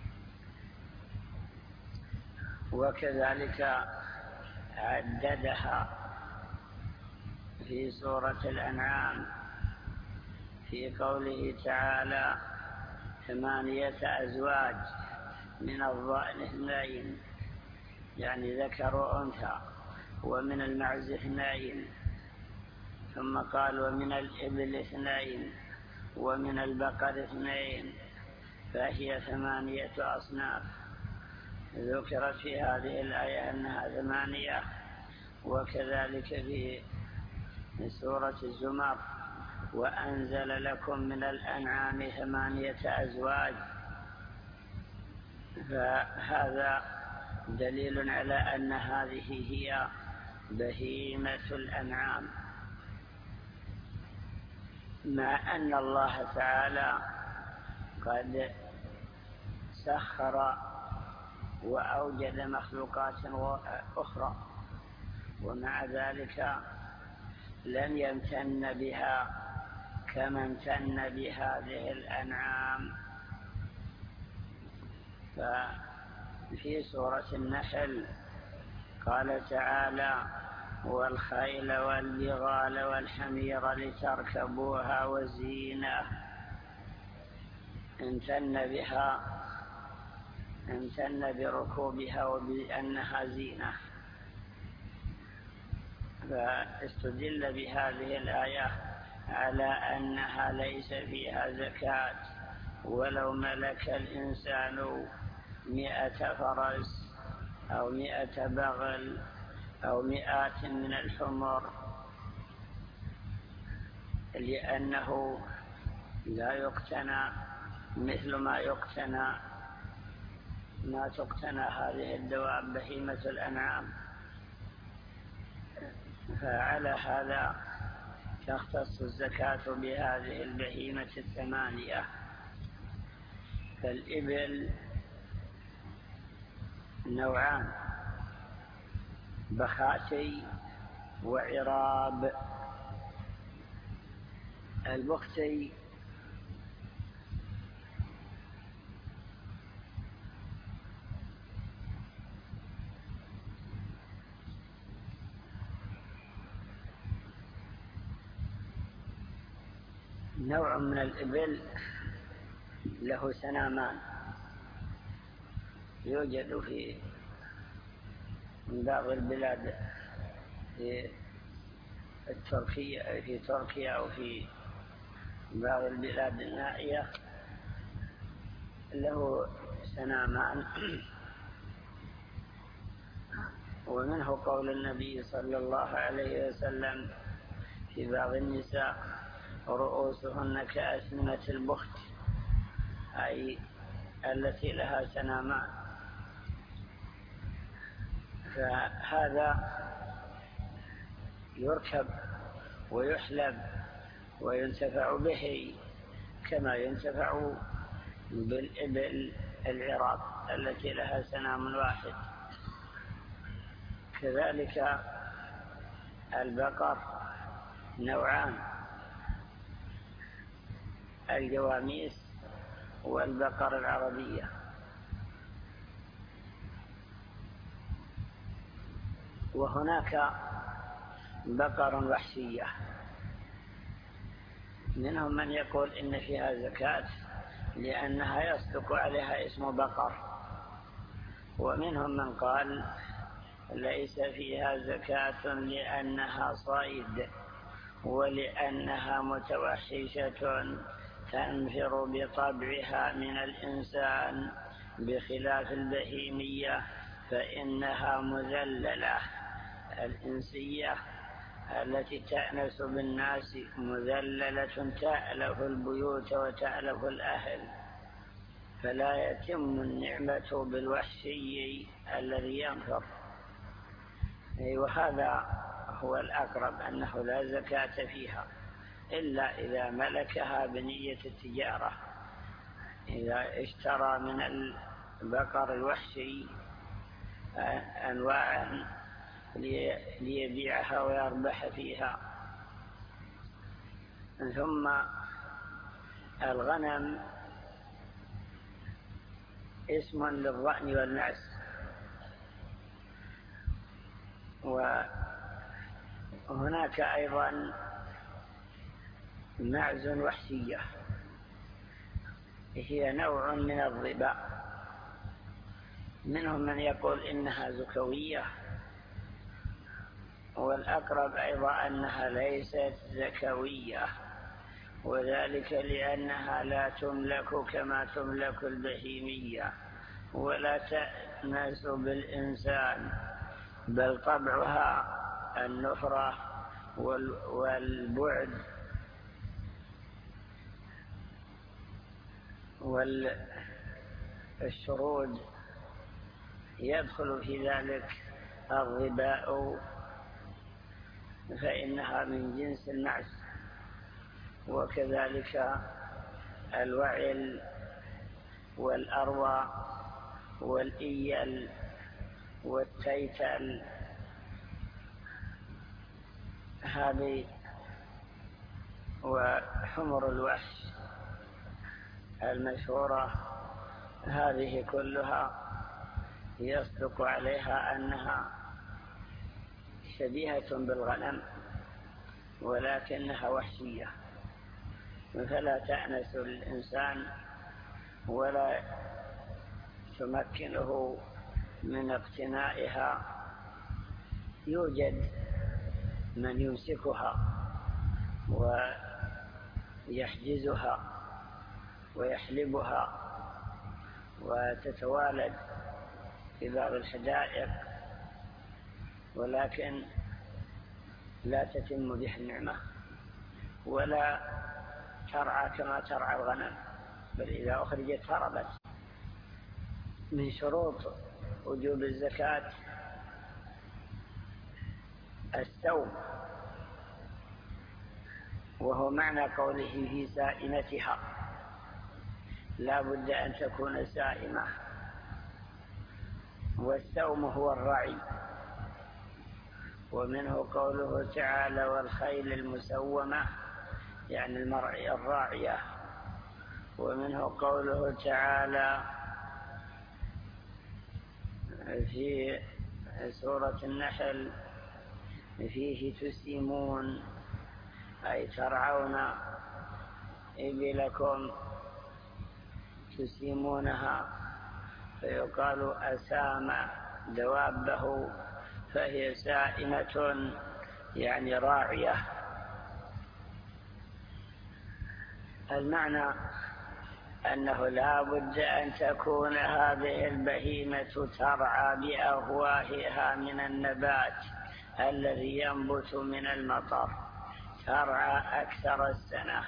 وكذلك عددها في سورة الأنعام في قوله تعالى: 8 أزواج من الضأن 2، يعني ذكر وأنثى، ومن المعز 2، ثم قال: ومن الإبل 2، ومن البقر 2، فهي 8 أصناف. ذكرت في هذه الآية أنها 8، وكذلك في سورة الزمر: وأنزل لكم من الأنعام 8 أزواج. فهذا دليل على أن هذه هي بهيمة الأنعام، مع أن الله تعالى قد سخر وأوجد مخلوقات أخرى، ومع ذلك لم يمتن بها كما امتن بهذه الأنعام. ففي سورة النحل قال تعالى: والخيل والبغال والحمير لتركبوها وزينة. امتن بركوبها وبأنها زينة. فاستدل بهذه الآية على أنها ليس فيها زكاة، ولو ملك الإنسان 100 فرس أو 100 بغل أو 100 من الحمر، لأنه لا يقتنى مثل ما تقتنى هذه الدواب بهيمة الأنعام. فعلى هذا تختص الزكاة بهذه البهيمة 8. فالإبل نوعان: بخاتي وعراب. البختي نوع من الإبل له سنامان يوجد في بعض البلاد في تركيا أو في بعض البلاد النائية له سنامان. ومنه قول النبي صلى الله عليه وسلم في بعض النساء: رؤوسهن كأسنمة البخت، أي التي لها سنامان. فهذا يركب ويحلب وينتفع به كما ينتفع بالإبل العراق التي لها سنام واحد. كذلك البقر نوعان: الجواميس والبقر العربية. وهناك بقر وحشية، منهم من يقول إن فيها زكاة لأنها يصدق عليها اسم بقر، ومنهم من قال ليس فيها زكاة لأنها صيد ولأنها متوحشة تنفر بطبعها من الإنسان، بخلاف البهيمية فإنها مذللة. الإنسية التي تأنس بالناس مذللة تألف البيوت وتألف الأهل، فلا يتم النعمة بالوحشي الذي ينفر. وهذا هو الأقرب، أنه لا زكاة فيها إلا إذا ملكها بنية التجارة. إذا اشترى من البقر الوحشي أنواعا ليبيعها ويربح فيها. ثم الغنم اسم للضأن والمعز. وهناك أيضا معز وحشية، هي نوع من الظباء، منهم من يقول إنها زكوية، والأقرب أيضا أنها ليست زكوية، وذلك لأنها لا تملك كما تملك البهيمية ولا تأنس بالإنسان، بل طبعها النفرة والبعد والشرود. يدخل في ذلك الظباء فإنها من جنس المعز، وكذلك الوعل والأروى والإيل والتيتل. هذه وحمر الوحش المشهورة، هذه كلها يصدق عليها أنها شبيهة بالغنم ولكنها وحشية، فلا تأنس الإنسان ولا تمكنه من اقتنائها. يوجد من يمسكها ويحجزها ويحلبها وتتوالد في بعض الحدائق، ولكن لا تتم بها النعمة ولا ترعى كما ترعى الغنم، بل إذا أخرجت هربت. من شروط وجوب الزكاة السوم، وهو معنى قوله في سائمتها، لا بد أن تكون سائمة. والسوم هو الرعي، ومنه قوله تعالى: والخيل المسومة، يعني المرعي الراعية. ومنه قوله تعالى في سورة النحل: فيه تسيمون، أي ترعون إبلكم تسيمونها، فيقال أسام دوابه فهي سائمة يعني راعية. المعنى أنه لا بد أن تكون هذه البهيمة ترعى بأفواهها من النبات الذي ينبت من المطر، ترعى أكثر السنة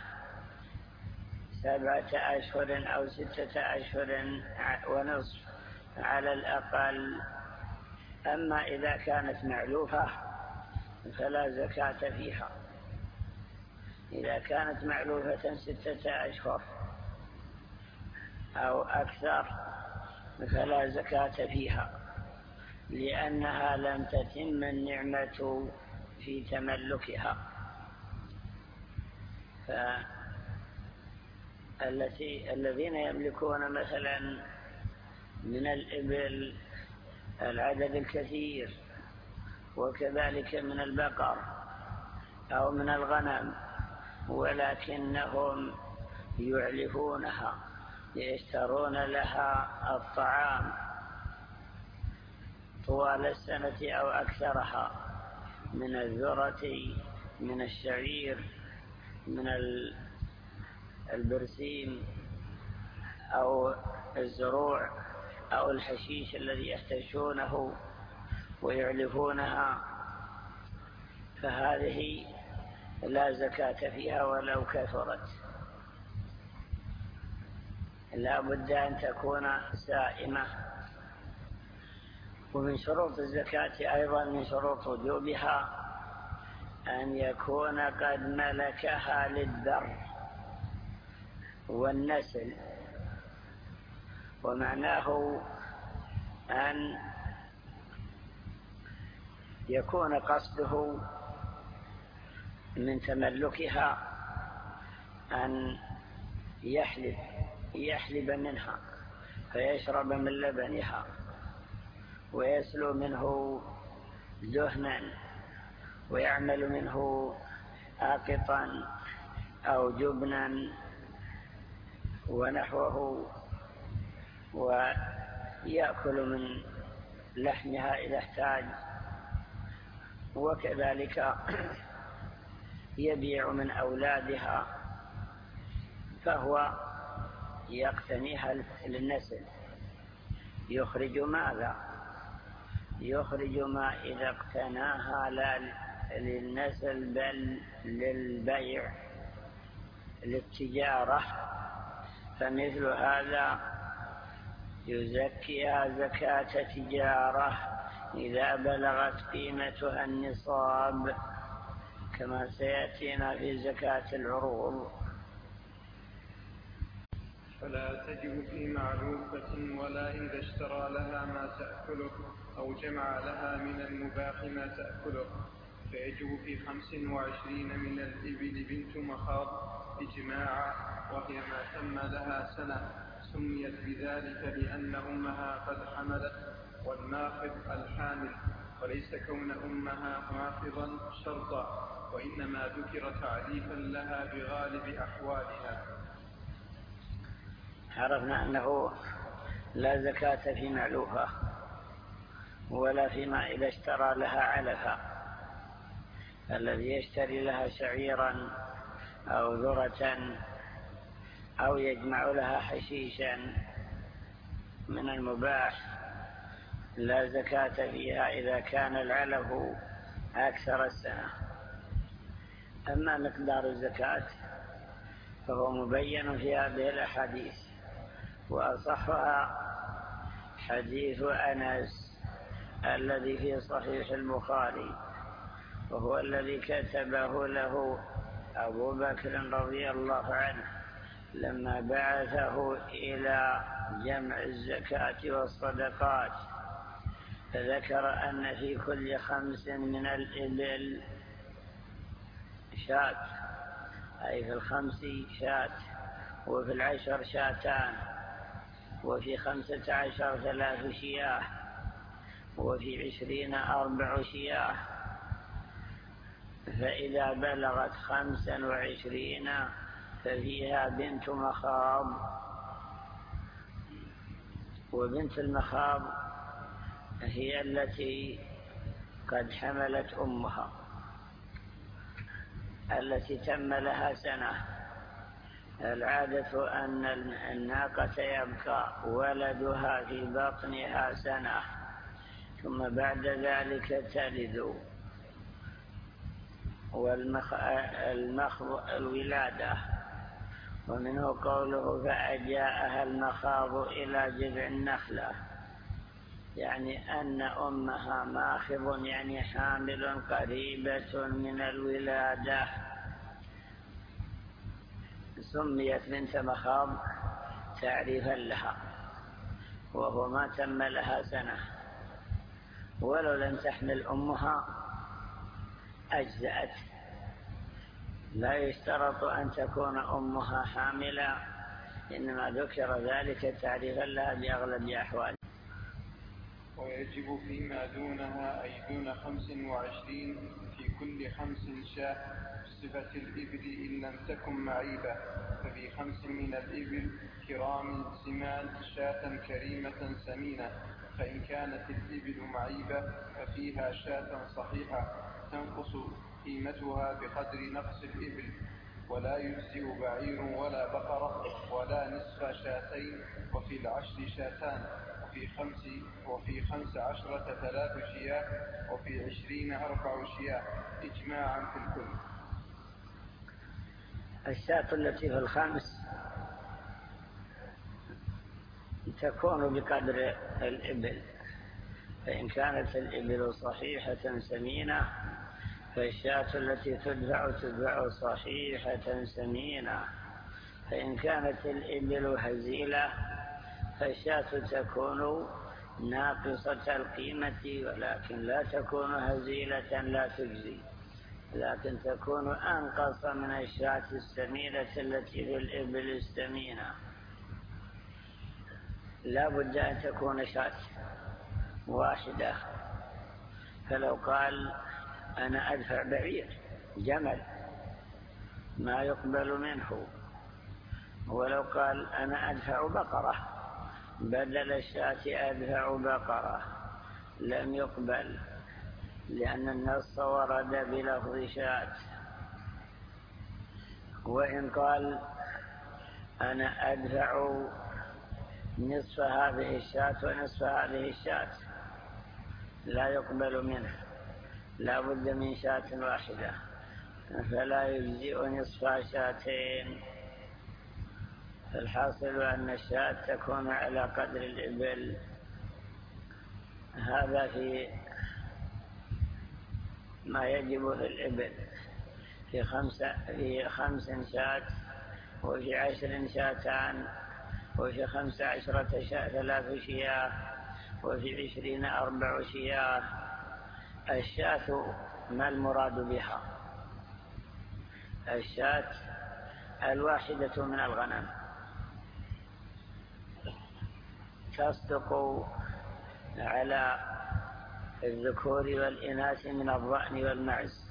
7 أشهر أو 6 أشهر ونصف على الأقل. أما إذا كانت معلوفة فلا زكاة فيها. إذا كانت معلوفة 6 أشهر أو أكثر فلا زكاة فيها، لأنها لم تتم النعمة في تملكها. الذين يملكون مثلا من الإبل العدد الكثير، وكذلك من البقر أو من الغنم، ولكنهم يعلفونها يشترون لها الطعام طوال السنة أو أكثرها من الذرة، من الشعير، من البرسيم أو الزروع أو الحشيش الذي يحتشونه ويعلفونها، فهذه لا زكاة فيها ولو كثرت. لا بد أن تكون سائمة. ومن شروط الزكاة أيضا من شروط وجوبها أن يكون قد ملكها للذر والنسل، ومعناه أن يكون قصده من تملكها أن يحلب منها فيشرب من لبنها ويسلو منه دهنا ويعمل منه آقطا أو جبنا ونحوه، ويأكل من لحمها إذا احتاج، وكذلك يبيع من أولادها، فهو يقتنيها للنسل. يخرج ماذا؟ يخرج ما إذا اقتناها لا للنسل بل للبيع للتجارة، فمثل هذا يزكيها زكاة تجارة إذا بلغت قيمتها النصاب، كما سيأتينا في زكاة العروض. فلا تجب في معلوفة ولا إذا اشترى لها ما تأكله أو جمع لها من المباح ما تأكله، فيجب في 25 من الإبل بنت مخاض إجماعا، وهي ما تم لها سنة، سميت بذلك لأن أمها قد حملت، والماخض الحامل، وليس كون أمها ماخضا شرطا، وإنما ذكر تعريفا لها بغالب أحوالها. عرفنا أنه لا زكاة في معلوفة ولا فيما إذا اشترى لها علفا. الذي يشتري لها شعيرا أو ذرة أو يجمع لها حشيشا من المباح لا زكاة فيها إذا كان العلف أكثر السنة. أما مقدار الزكاة فهو مبين في هذه الأحاديث، وأصحها حديث أنس الذي في صحيح البخاري، وهو الذي كتبه له أبو بكر رضي الله عنه لما بعثه إلى جمع الزكاة والصدقات، فذكر أن في كل 5 من الإبل شاة، أي في 5 شاة، وفي 10 شاتان، وفي 15 3 شياه، وفي 20 4 شياه. فإذا بلغت 25 ففيها بنت مخاض، وبنت المخاض هي التي قد حملت أمها، التي تم لها سنة. العادة أن الناقة يبقى ولدها في بطنها سنة، ثم بعد ذلك تلد. الولادة، ومنه قوله فأجاءها المخاض إلى جذع النخلة، يعني أن أمها ماخض، يعني حامل قريبة من الولادة. سميت بنت مخاض تعريفا لها، وهو ما تم لها سنة، ولو لم تحمل أمها أجزأت، لا يشترط أن تكون أمها حاملة، إنما ذكر ذلك تعريفا لها بأغلب أحوال. ويجب فيما دونها أي دون 25 في كل 5 شاة صفة الإبل إن لم تكن معيبة، ففي 5 من الإبل كرام سمان شاة كريمة سمينة، فإن كانت الإبل معيبة ففيها شاة صحيحة تنقص قيمتها بقدر نقص الإبل، ولا يجزئ بعير ولا بقرة ولا نصف شاتين، وفي 10 شاتان، وفي 15 3 شياه، وفي 20 4 شياه، إجماعا في الكل. الشاة التي في الخمس تكون بقدر الإبل، فإن كانت الإبل صحيحة سمينة فالشاة التي تدفع صحيحة سمينة، فإن كانت الإبل هزيلة فالشاة تكون ناقصة القيمة، ولكن لا تكون هزيلة لا تجزي، لكن تكون أنقص من الشاة السمينة التي في الإبل السمينة. لا بد أن تكون شاة واحدة، فلو قال أنا أدفع بعير جمل ما يقبل منه، ولو قال أنا أدفع بقرة بدل الشاة أدفع بقرة لم يقبل، لأن النص ورد بلفظ شاة. وإن قال أنا أدفع نصف هذه الشاة ونصف هذه الشاة لا يقبل منه، لا بد من شاة واحدة، فلا يجزئ نصف شاتين. فالحاصل أن الشاة تكون على قدر الإبل. هذا في ما يجب في الإبل، في 5 شاة، وفي 10 شاتان، وفي 15 شاة 3 شياه، وفي 20 4 شياه. الشاة ما المراد بها؟ الشاة الواحدة من الغنم تصدق على الذكور والإناث من الضأن والمعز،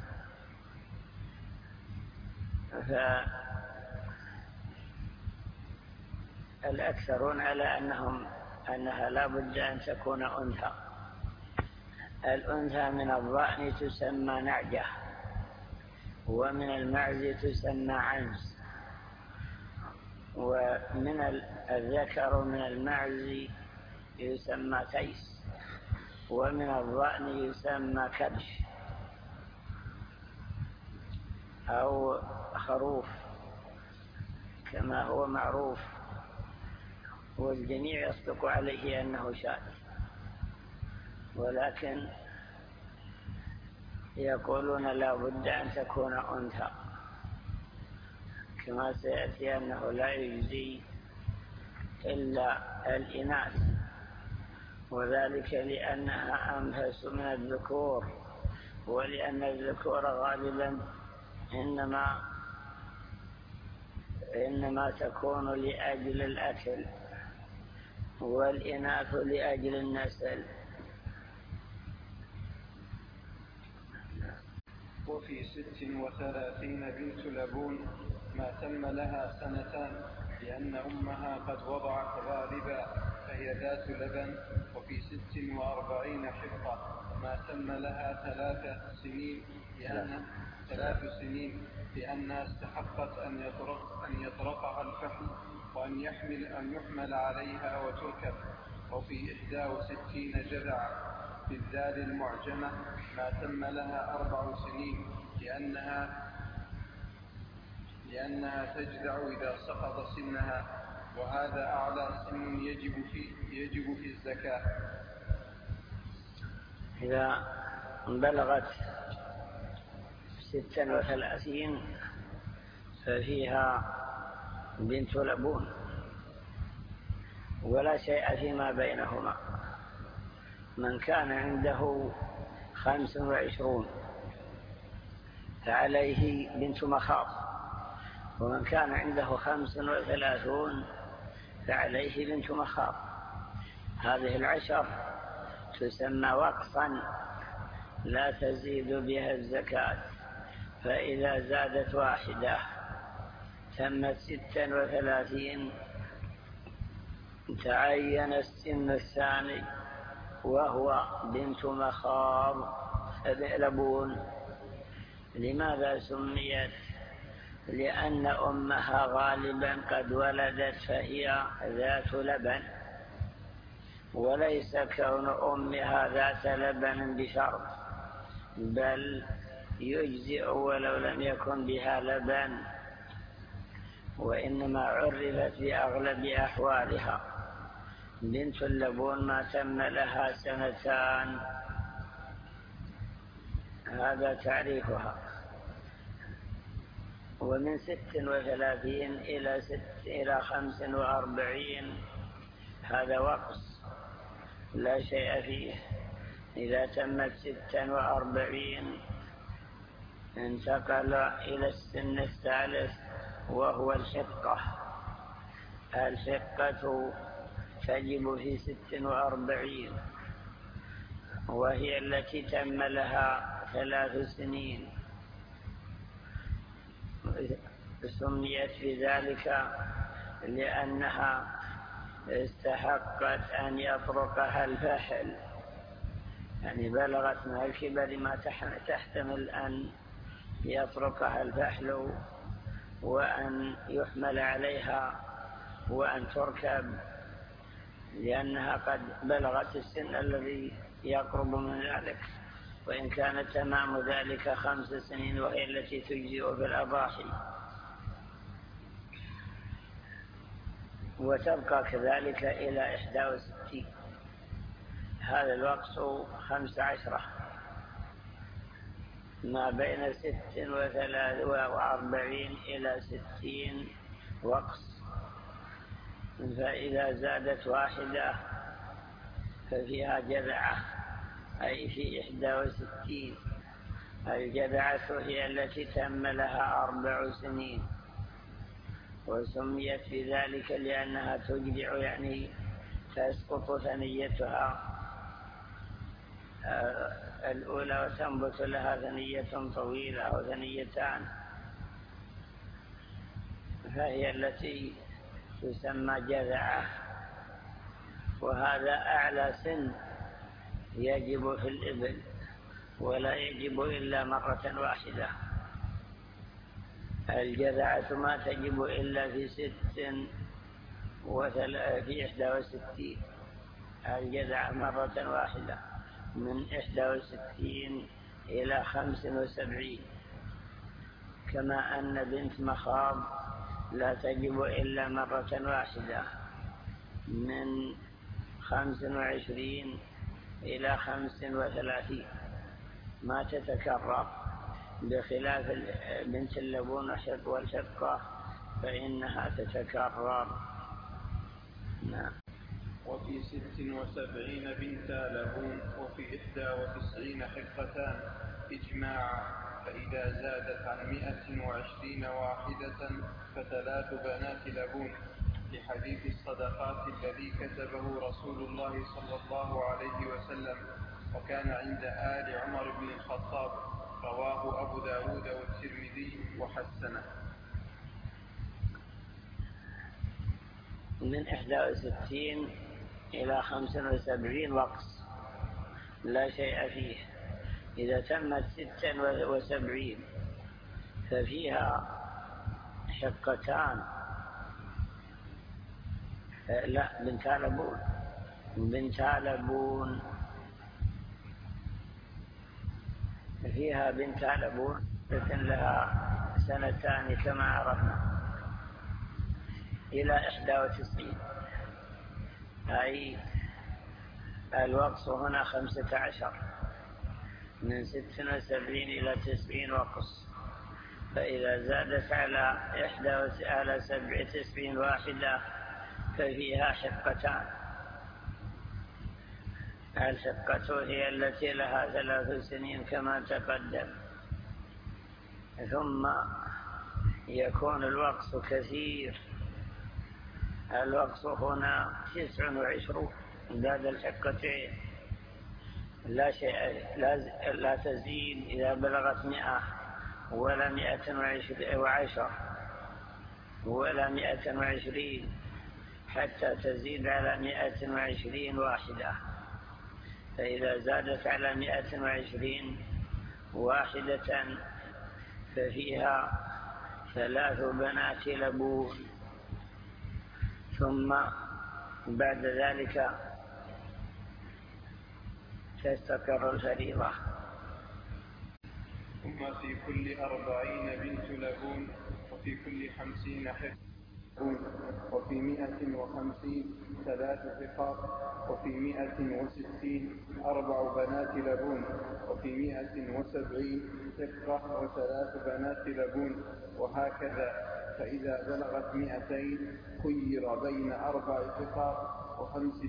فالأكثرون على أنها لا بد أن تكون أنثى. الأنثى من الضأن تسمى نعجة، ومن المعز تسمى عنز، ومن الذكر من المعز يسمى تيس، ومن الضأن يسمى كبش أو خروف كما هو معروف، والجميع يصدق عليه أنه شاة، ولكن يقولون لا بد أن تكون أنثى، كما سيأتي أنه لا يجزي إلا الإناث، وذلك لأنها أنفس من الذكور، ولأن الذكور غالبا إنما تكون لأجل الأكل، والإناث لأجل النسل. وفي 36 بنت لبون ما تم لها سنتان لأن أمها قد وضعت غالبا فهي ذات لبن. وفي 46 حقة ما تم لها 3 سنين لأنها استحقت أن يطرقها الفحل وأن يحمل عليها وتركب. وفي 61 جذع في الذال المعجمة ما تم لها 4 سنين لأنها تجذع إذا سقط سنها، وهذا أعلى سن يجب في الزكاة. إذا بلغت 36 ففيها بنت لبون ولا شيء فيما بينهما. من كان عنده 25 فعليه بنت مخاض، ومن كان عنده 35 فعليه بنت مخاض. هذه العشر تسمى وقصا لا تزيد بها الزكاة، فإذا زادت واحدة تمت 36 تعين السن الثاني وهو بنت مخاض لبون. لماذا سميت؟ لأن أمها غالبا قد ولدت فهي ذات لبن، وليس كون أمها ذات لبن بشرط، بل يجزئ ولو لم يكن بها لبن، وإنما عرفت بأغلب أحوالها بنت اللبون ما تم لها 2 هذا تعريفها. ومن 36 إلى 45 هذا وقص لا شيء فيه. إذا تمت 46 انتقل إلى السن الثالث وهو الحقة. الحقة تجب في 46 وهي التي تم لها 3 سنين. سميت بذلك لأنها استحقت أن يطرقها الفحل، يعني بلغت من الكبر ما تحتمل أن يطرقها الفحل وأن يحمل عليها وأن تركب، لأنها قد بلغت السن الذي يقرب من ذلك. وإن كان تمام ذلك 5 سنين وهي التي تجزئ في الأضاحي. وتبقى كذلك إلى 61. هذا الوقت 15 ما بين 46 إلى 60 وقص. فإذا زادت واحدة ففيها جذعة، أي في 61. الجذعة هي التي تم لها 4 سنين، وسميت بذلك لأنها تجذع، يعني تسقط ثنيتها الأولى وتنبت لها ثنية طويلة أو ثنيتان، فهي التي تسمى جذعة. وهذا أعلى سن يجب في الإبل، ولا يجب إلا مرة واحدة. الجذعة ما تجب إلا في 61. الجذعة مرة واحدة من 61 إلى 75. كما أن بنت مخاض لا تجب إلا مرة واحدة من 25 إلى 35، ما تتكرر، بخلاف بنت اللبون والحقة فإنها تتكرر. نعم. وفي 76 بنت لبون وفي 91 حقتان إجماعا. فإذا زادت عن 120 واحدة ف3 بنات لبون، لحديث الصدقات الذي كتبه رسول الله صلى الله عليه وسلم، وكان عند آل عمر بن الخطاب. رواه أبو داود والترمذي وحسنه. من 61 إلى 75 وقص لا شيء فيه. إذا تمت 76 ففيها حقتان، لا بنت لبون فيها بنت لبون لها 2 سنين كما عرفنا، إلى 91 أي الوقص هنا 15 من 76 إلى 90 وقص. فإذا زادت على 97 واحدة ففيها حقتان. الحقة هي التي لها 3 سنين كما تقدم. ثم يكون الوقص كثير. الوقص هنا 29 بعد الحقتين، لا تزيد إذا بلغت 100 ولا 110 ولا 120 حتى تزيد على 120 واحدة. فإذا زادت على 120 واحدة ففيها 3 بنات لبون. ثم بعد ذلك تستقر الفريضة. ثم في كل 40 بنت لبون، وفي كل 50 حق لبون، وفي 150 3 حقاق، وفي 160 4 بنات لبون، وفي 170 حقة و3 بنات لبون، وهكذا. فإذا بلغت 200 خير بين 4 حقاق و5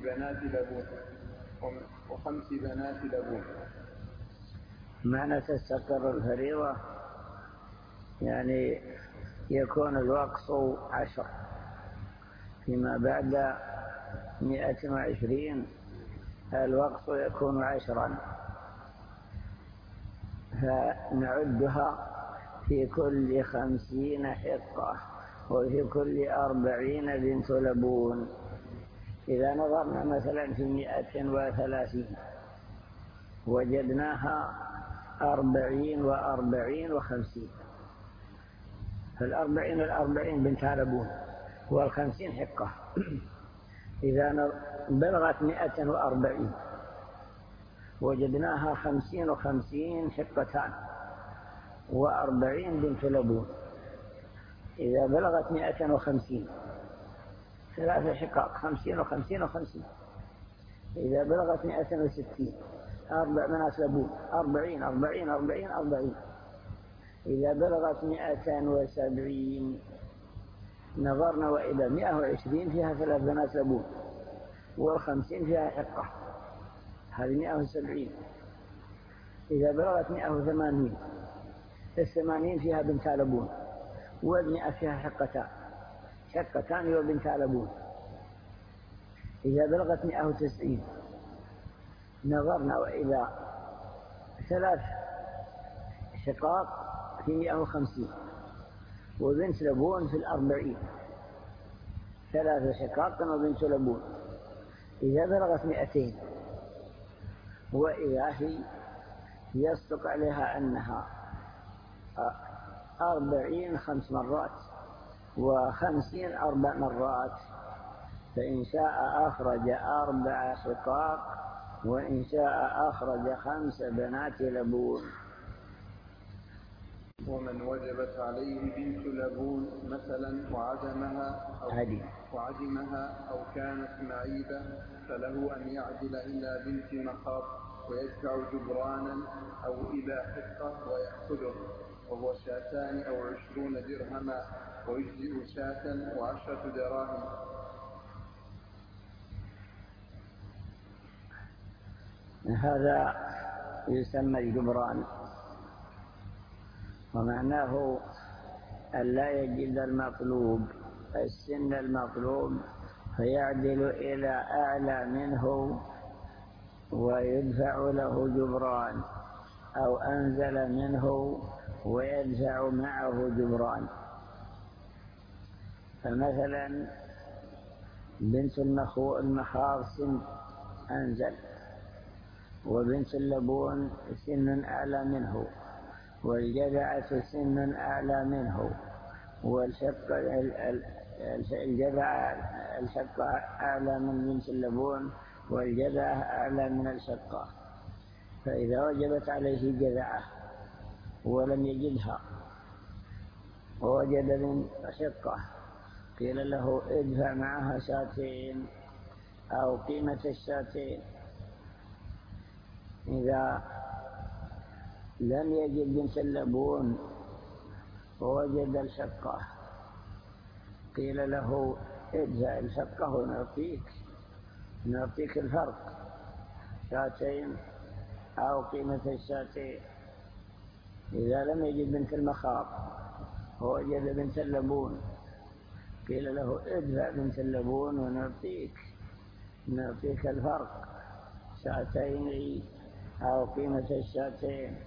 بنات لبون. معنى تستقر الفريضة يعني يكون الوقص 10. فيما بعد 120 الوقص يكون 10، فنعدها في كل 50 حقة وفي كل 40 بنت لبون. إذا نظرنا مثلا في 130 وجدناها 40 و40 و50، فال40 بنت لبون وال50 حقة. إذا بلغت 140 وجدناها 50 و50 حقتان و40 بنت لبون. إذا بلغت 150 3 حقاق 50 و50 و50. إذا بلغت 160 4 بنات لبون 40 40 40 40. إذا بلغت 170 نظرنا وإذا 120 فيها 3 بنات لبون وال50 فيها حقة، هذه 170. إذا بلغت 180 80 فيها بنت لبون وال100 فيها حقتان وبنت لبون. إذا بلغت 190 نظرنا وإذا 3 حقاق في 150 وبنت لبون في 40، 3 حقاق وبنت لبون. إذا بلغت 200 وإذا هي يصدق عليها أنها 40 5 مرات و50 4 مرات، فإن شاء أخرج 4 حقاق وإن شاء أخرج 5 بنات لبون. ومن وجبت عليه بنت لبون مثلا وعدمها أو كانت معيبة فله أن يعدل إلى بنت مخاض ويدفع جبرانا أو إلى حقة ويأخذه، وهو 2 أو 20 درهما، ويجزئ 2 و10 دراهم. هذا يسمى الجبران، ومعناه أن لا يجد المطلوب السن المطلوب فيعدل إلى أعلى منه ويدفع له جبران، أو أنزل منه ويدفع معه جبران. فمثلا بنت المخاض سن أنزل، وبنت اللبون سن أعلى منه، والجذعة سن أعلى منه، الشقة أعلى من بنت اللبون، والجذعة أعلى من الشقة. فإذا وجبت عليه جذعة ولم يجدها ووجد من شقة قيل له ادفع معها شاتين أو قيمة الشاتين. إذا لم يجد بنت اللبون ووجد الشقة قيل له ادفع الشقة ونعطيك الفرق، شاتين أو قيمة الشاتين. إذا لم يجد بنت المخاض ووجد بنت اللبون قيل له ادفع بنت اللبون ونعطيك الفرق، شاتين أو قيمة الشاتين.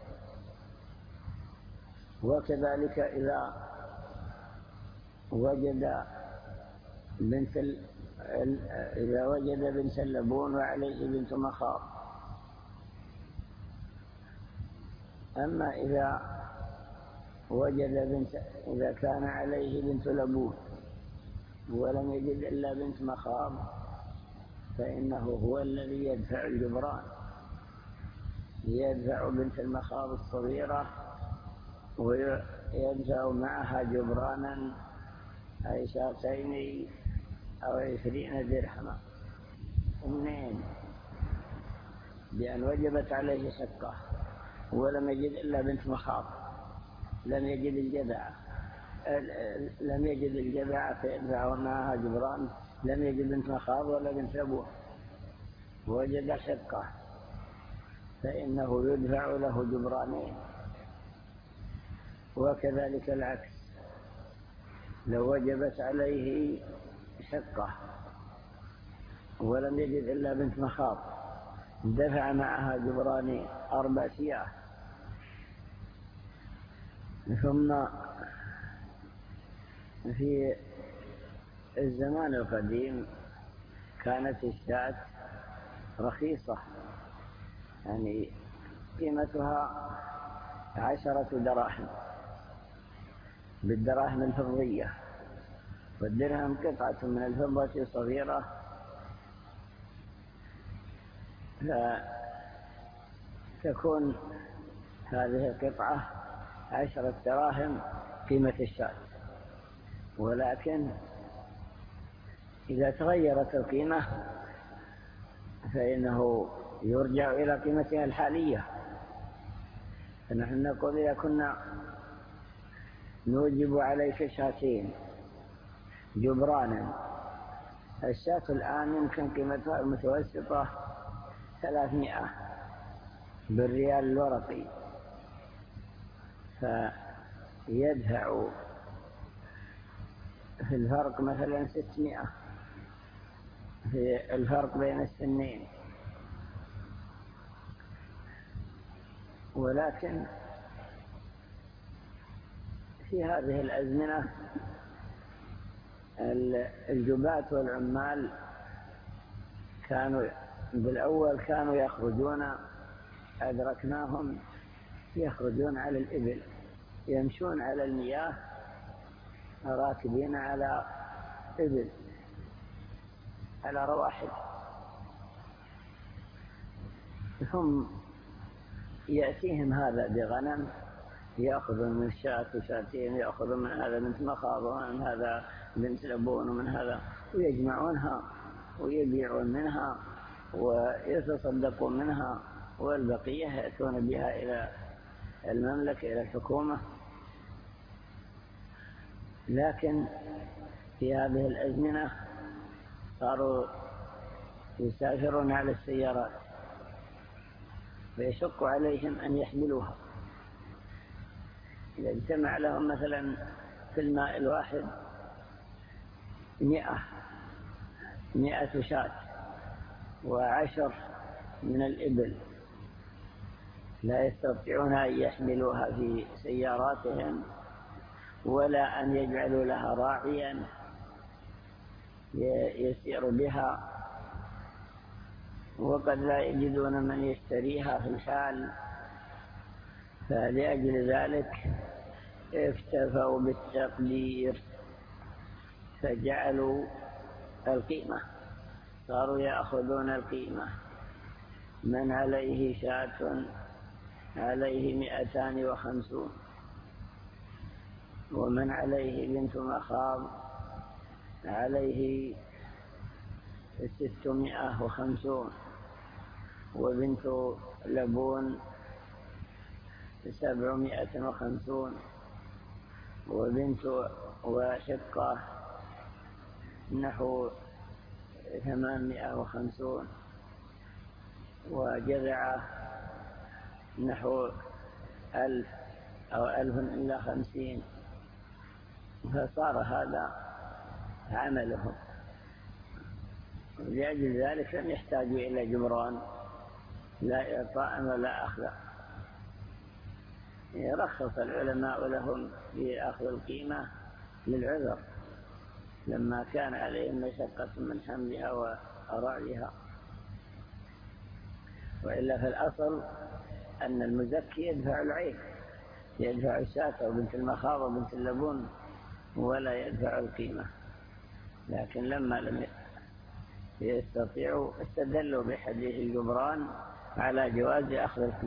وكذلك إذا وجد بنت اللبون وعليه بنت مخاض. أما إذا كان عليه بنت لبون ولم يجد إلا بنت مخاض فإنه هو الذي يدفع الجبران، يدفع بنت المخاض الصغيرة ويدفع معها جبرانا أي شاتين أو 20 درهما. اثنين، بأن وجبت عليه شقة ولم يجد إلا بنت مخاض، لم يجد الجذع فيدفع معها جبران، لم يجد بنت مخاض ولا بنت لبون وجد شقة فإنه يدفع له جبرانين. وكذلك العكس، لو وجبت عليه شقة ولم يجد إلا بنت مخاض دفع معها جبرانين 4 شياه. ثم في الزمان القديم كانت الشاة رخيصة، يعني قيمتها 10 دراهم بالدراهم الفضية، والدرهم قطعة من الفضة صغيرة، فتكون هذه القطعة 10 دراهم قيمة الشاة. ولكن إذا تغيرت القيمة فإنه يرجع إلى قيمتها الحالية. فنحن نقول إذا كنا نوجب عليك شاتين جبرانا، الشاة الآن يمكن قيمتها المتوسطة 300 بالريال الورقي، فيدفع في الفرق مثلا 600 في الفرق بين السنين. ولكن في هذه الأزمنة الجبات والعمال بالأول كانوا يخرجون، أدركناهم يخرجون على الإبل، يمشون على المياه راكبين على إبل على رواحل، ثم يأتيهم هذا بغنم يأخذون من الشاة شاتين، يأخذون من هذا بنت مخاض ومن هذا بنت لبون ومن هذا، ويجمعونها ويبيعون منها ويتصدقون منها، والبقية يأتون بها إلى المملكة إلى الحكومة. لكن في هذه الأزمنة صاروا يسافرون على السيارات ويشق عليهم أن يحملوها. إذا اجتمع لهم مثلا في الماء الواحد 100 شاة و10 من الإبل، لا يستطيعون أن يحملوها في سياراتهم ولا أن يجعلوا لها راعيا يسير بها، وقد لا يجدون من يشتريها في الحال، فلأجل ذلك اكتفوا بالتقدير فجعلوا القيمة، صاروا يأخذون القيمة. من عليه شاة عليه 250، ومن عليه بنت مخاض عليه 650، وبنت لبون 750، وبنت وشقة نحو 850، وجذعة نحو 1000 أو 1050. فصار هذا عملهم، لأجل ذلك لم يحتاجوا إلى جبران لا إعطاء ولا أخذ. رخص العلماء لهم في أخذ القيمة للعذر لما كان عليهم مشقة من حملها وأراعيها، وإلا في الأصل أن المزكي يدفع العين، يدفع الشاة وبنت المخاض وبنت اللبون ولا يدفع القيمة. لكن لما لم يستطيعوا استدلوا بحديث الجبران على جواز أخذ القيمة.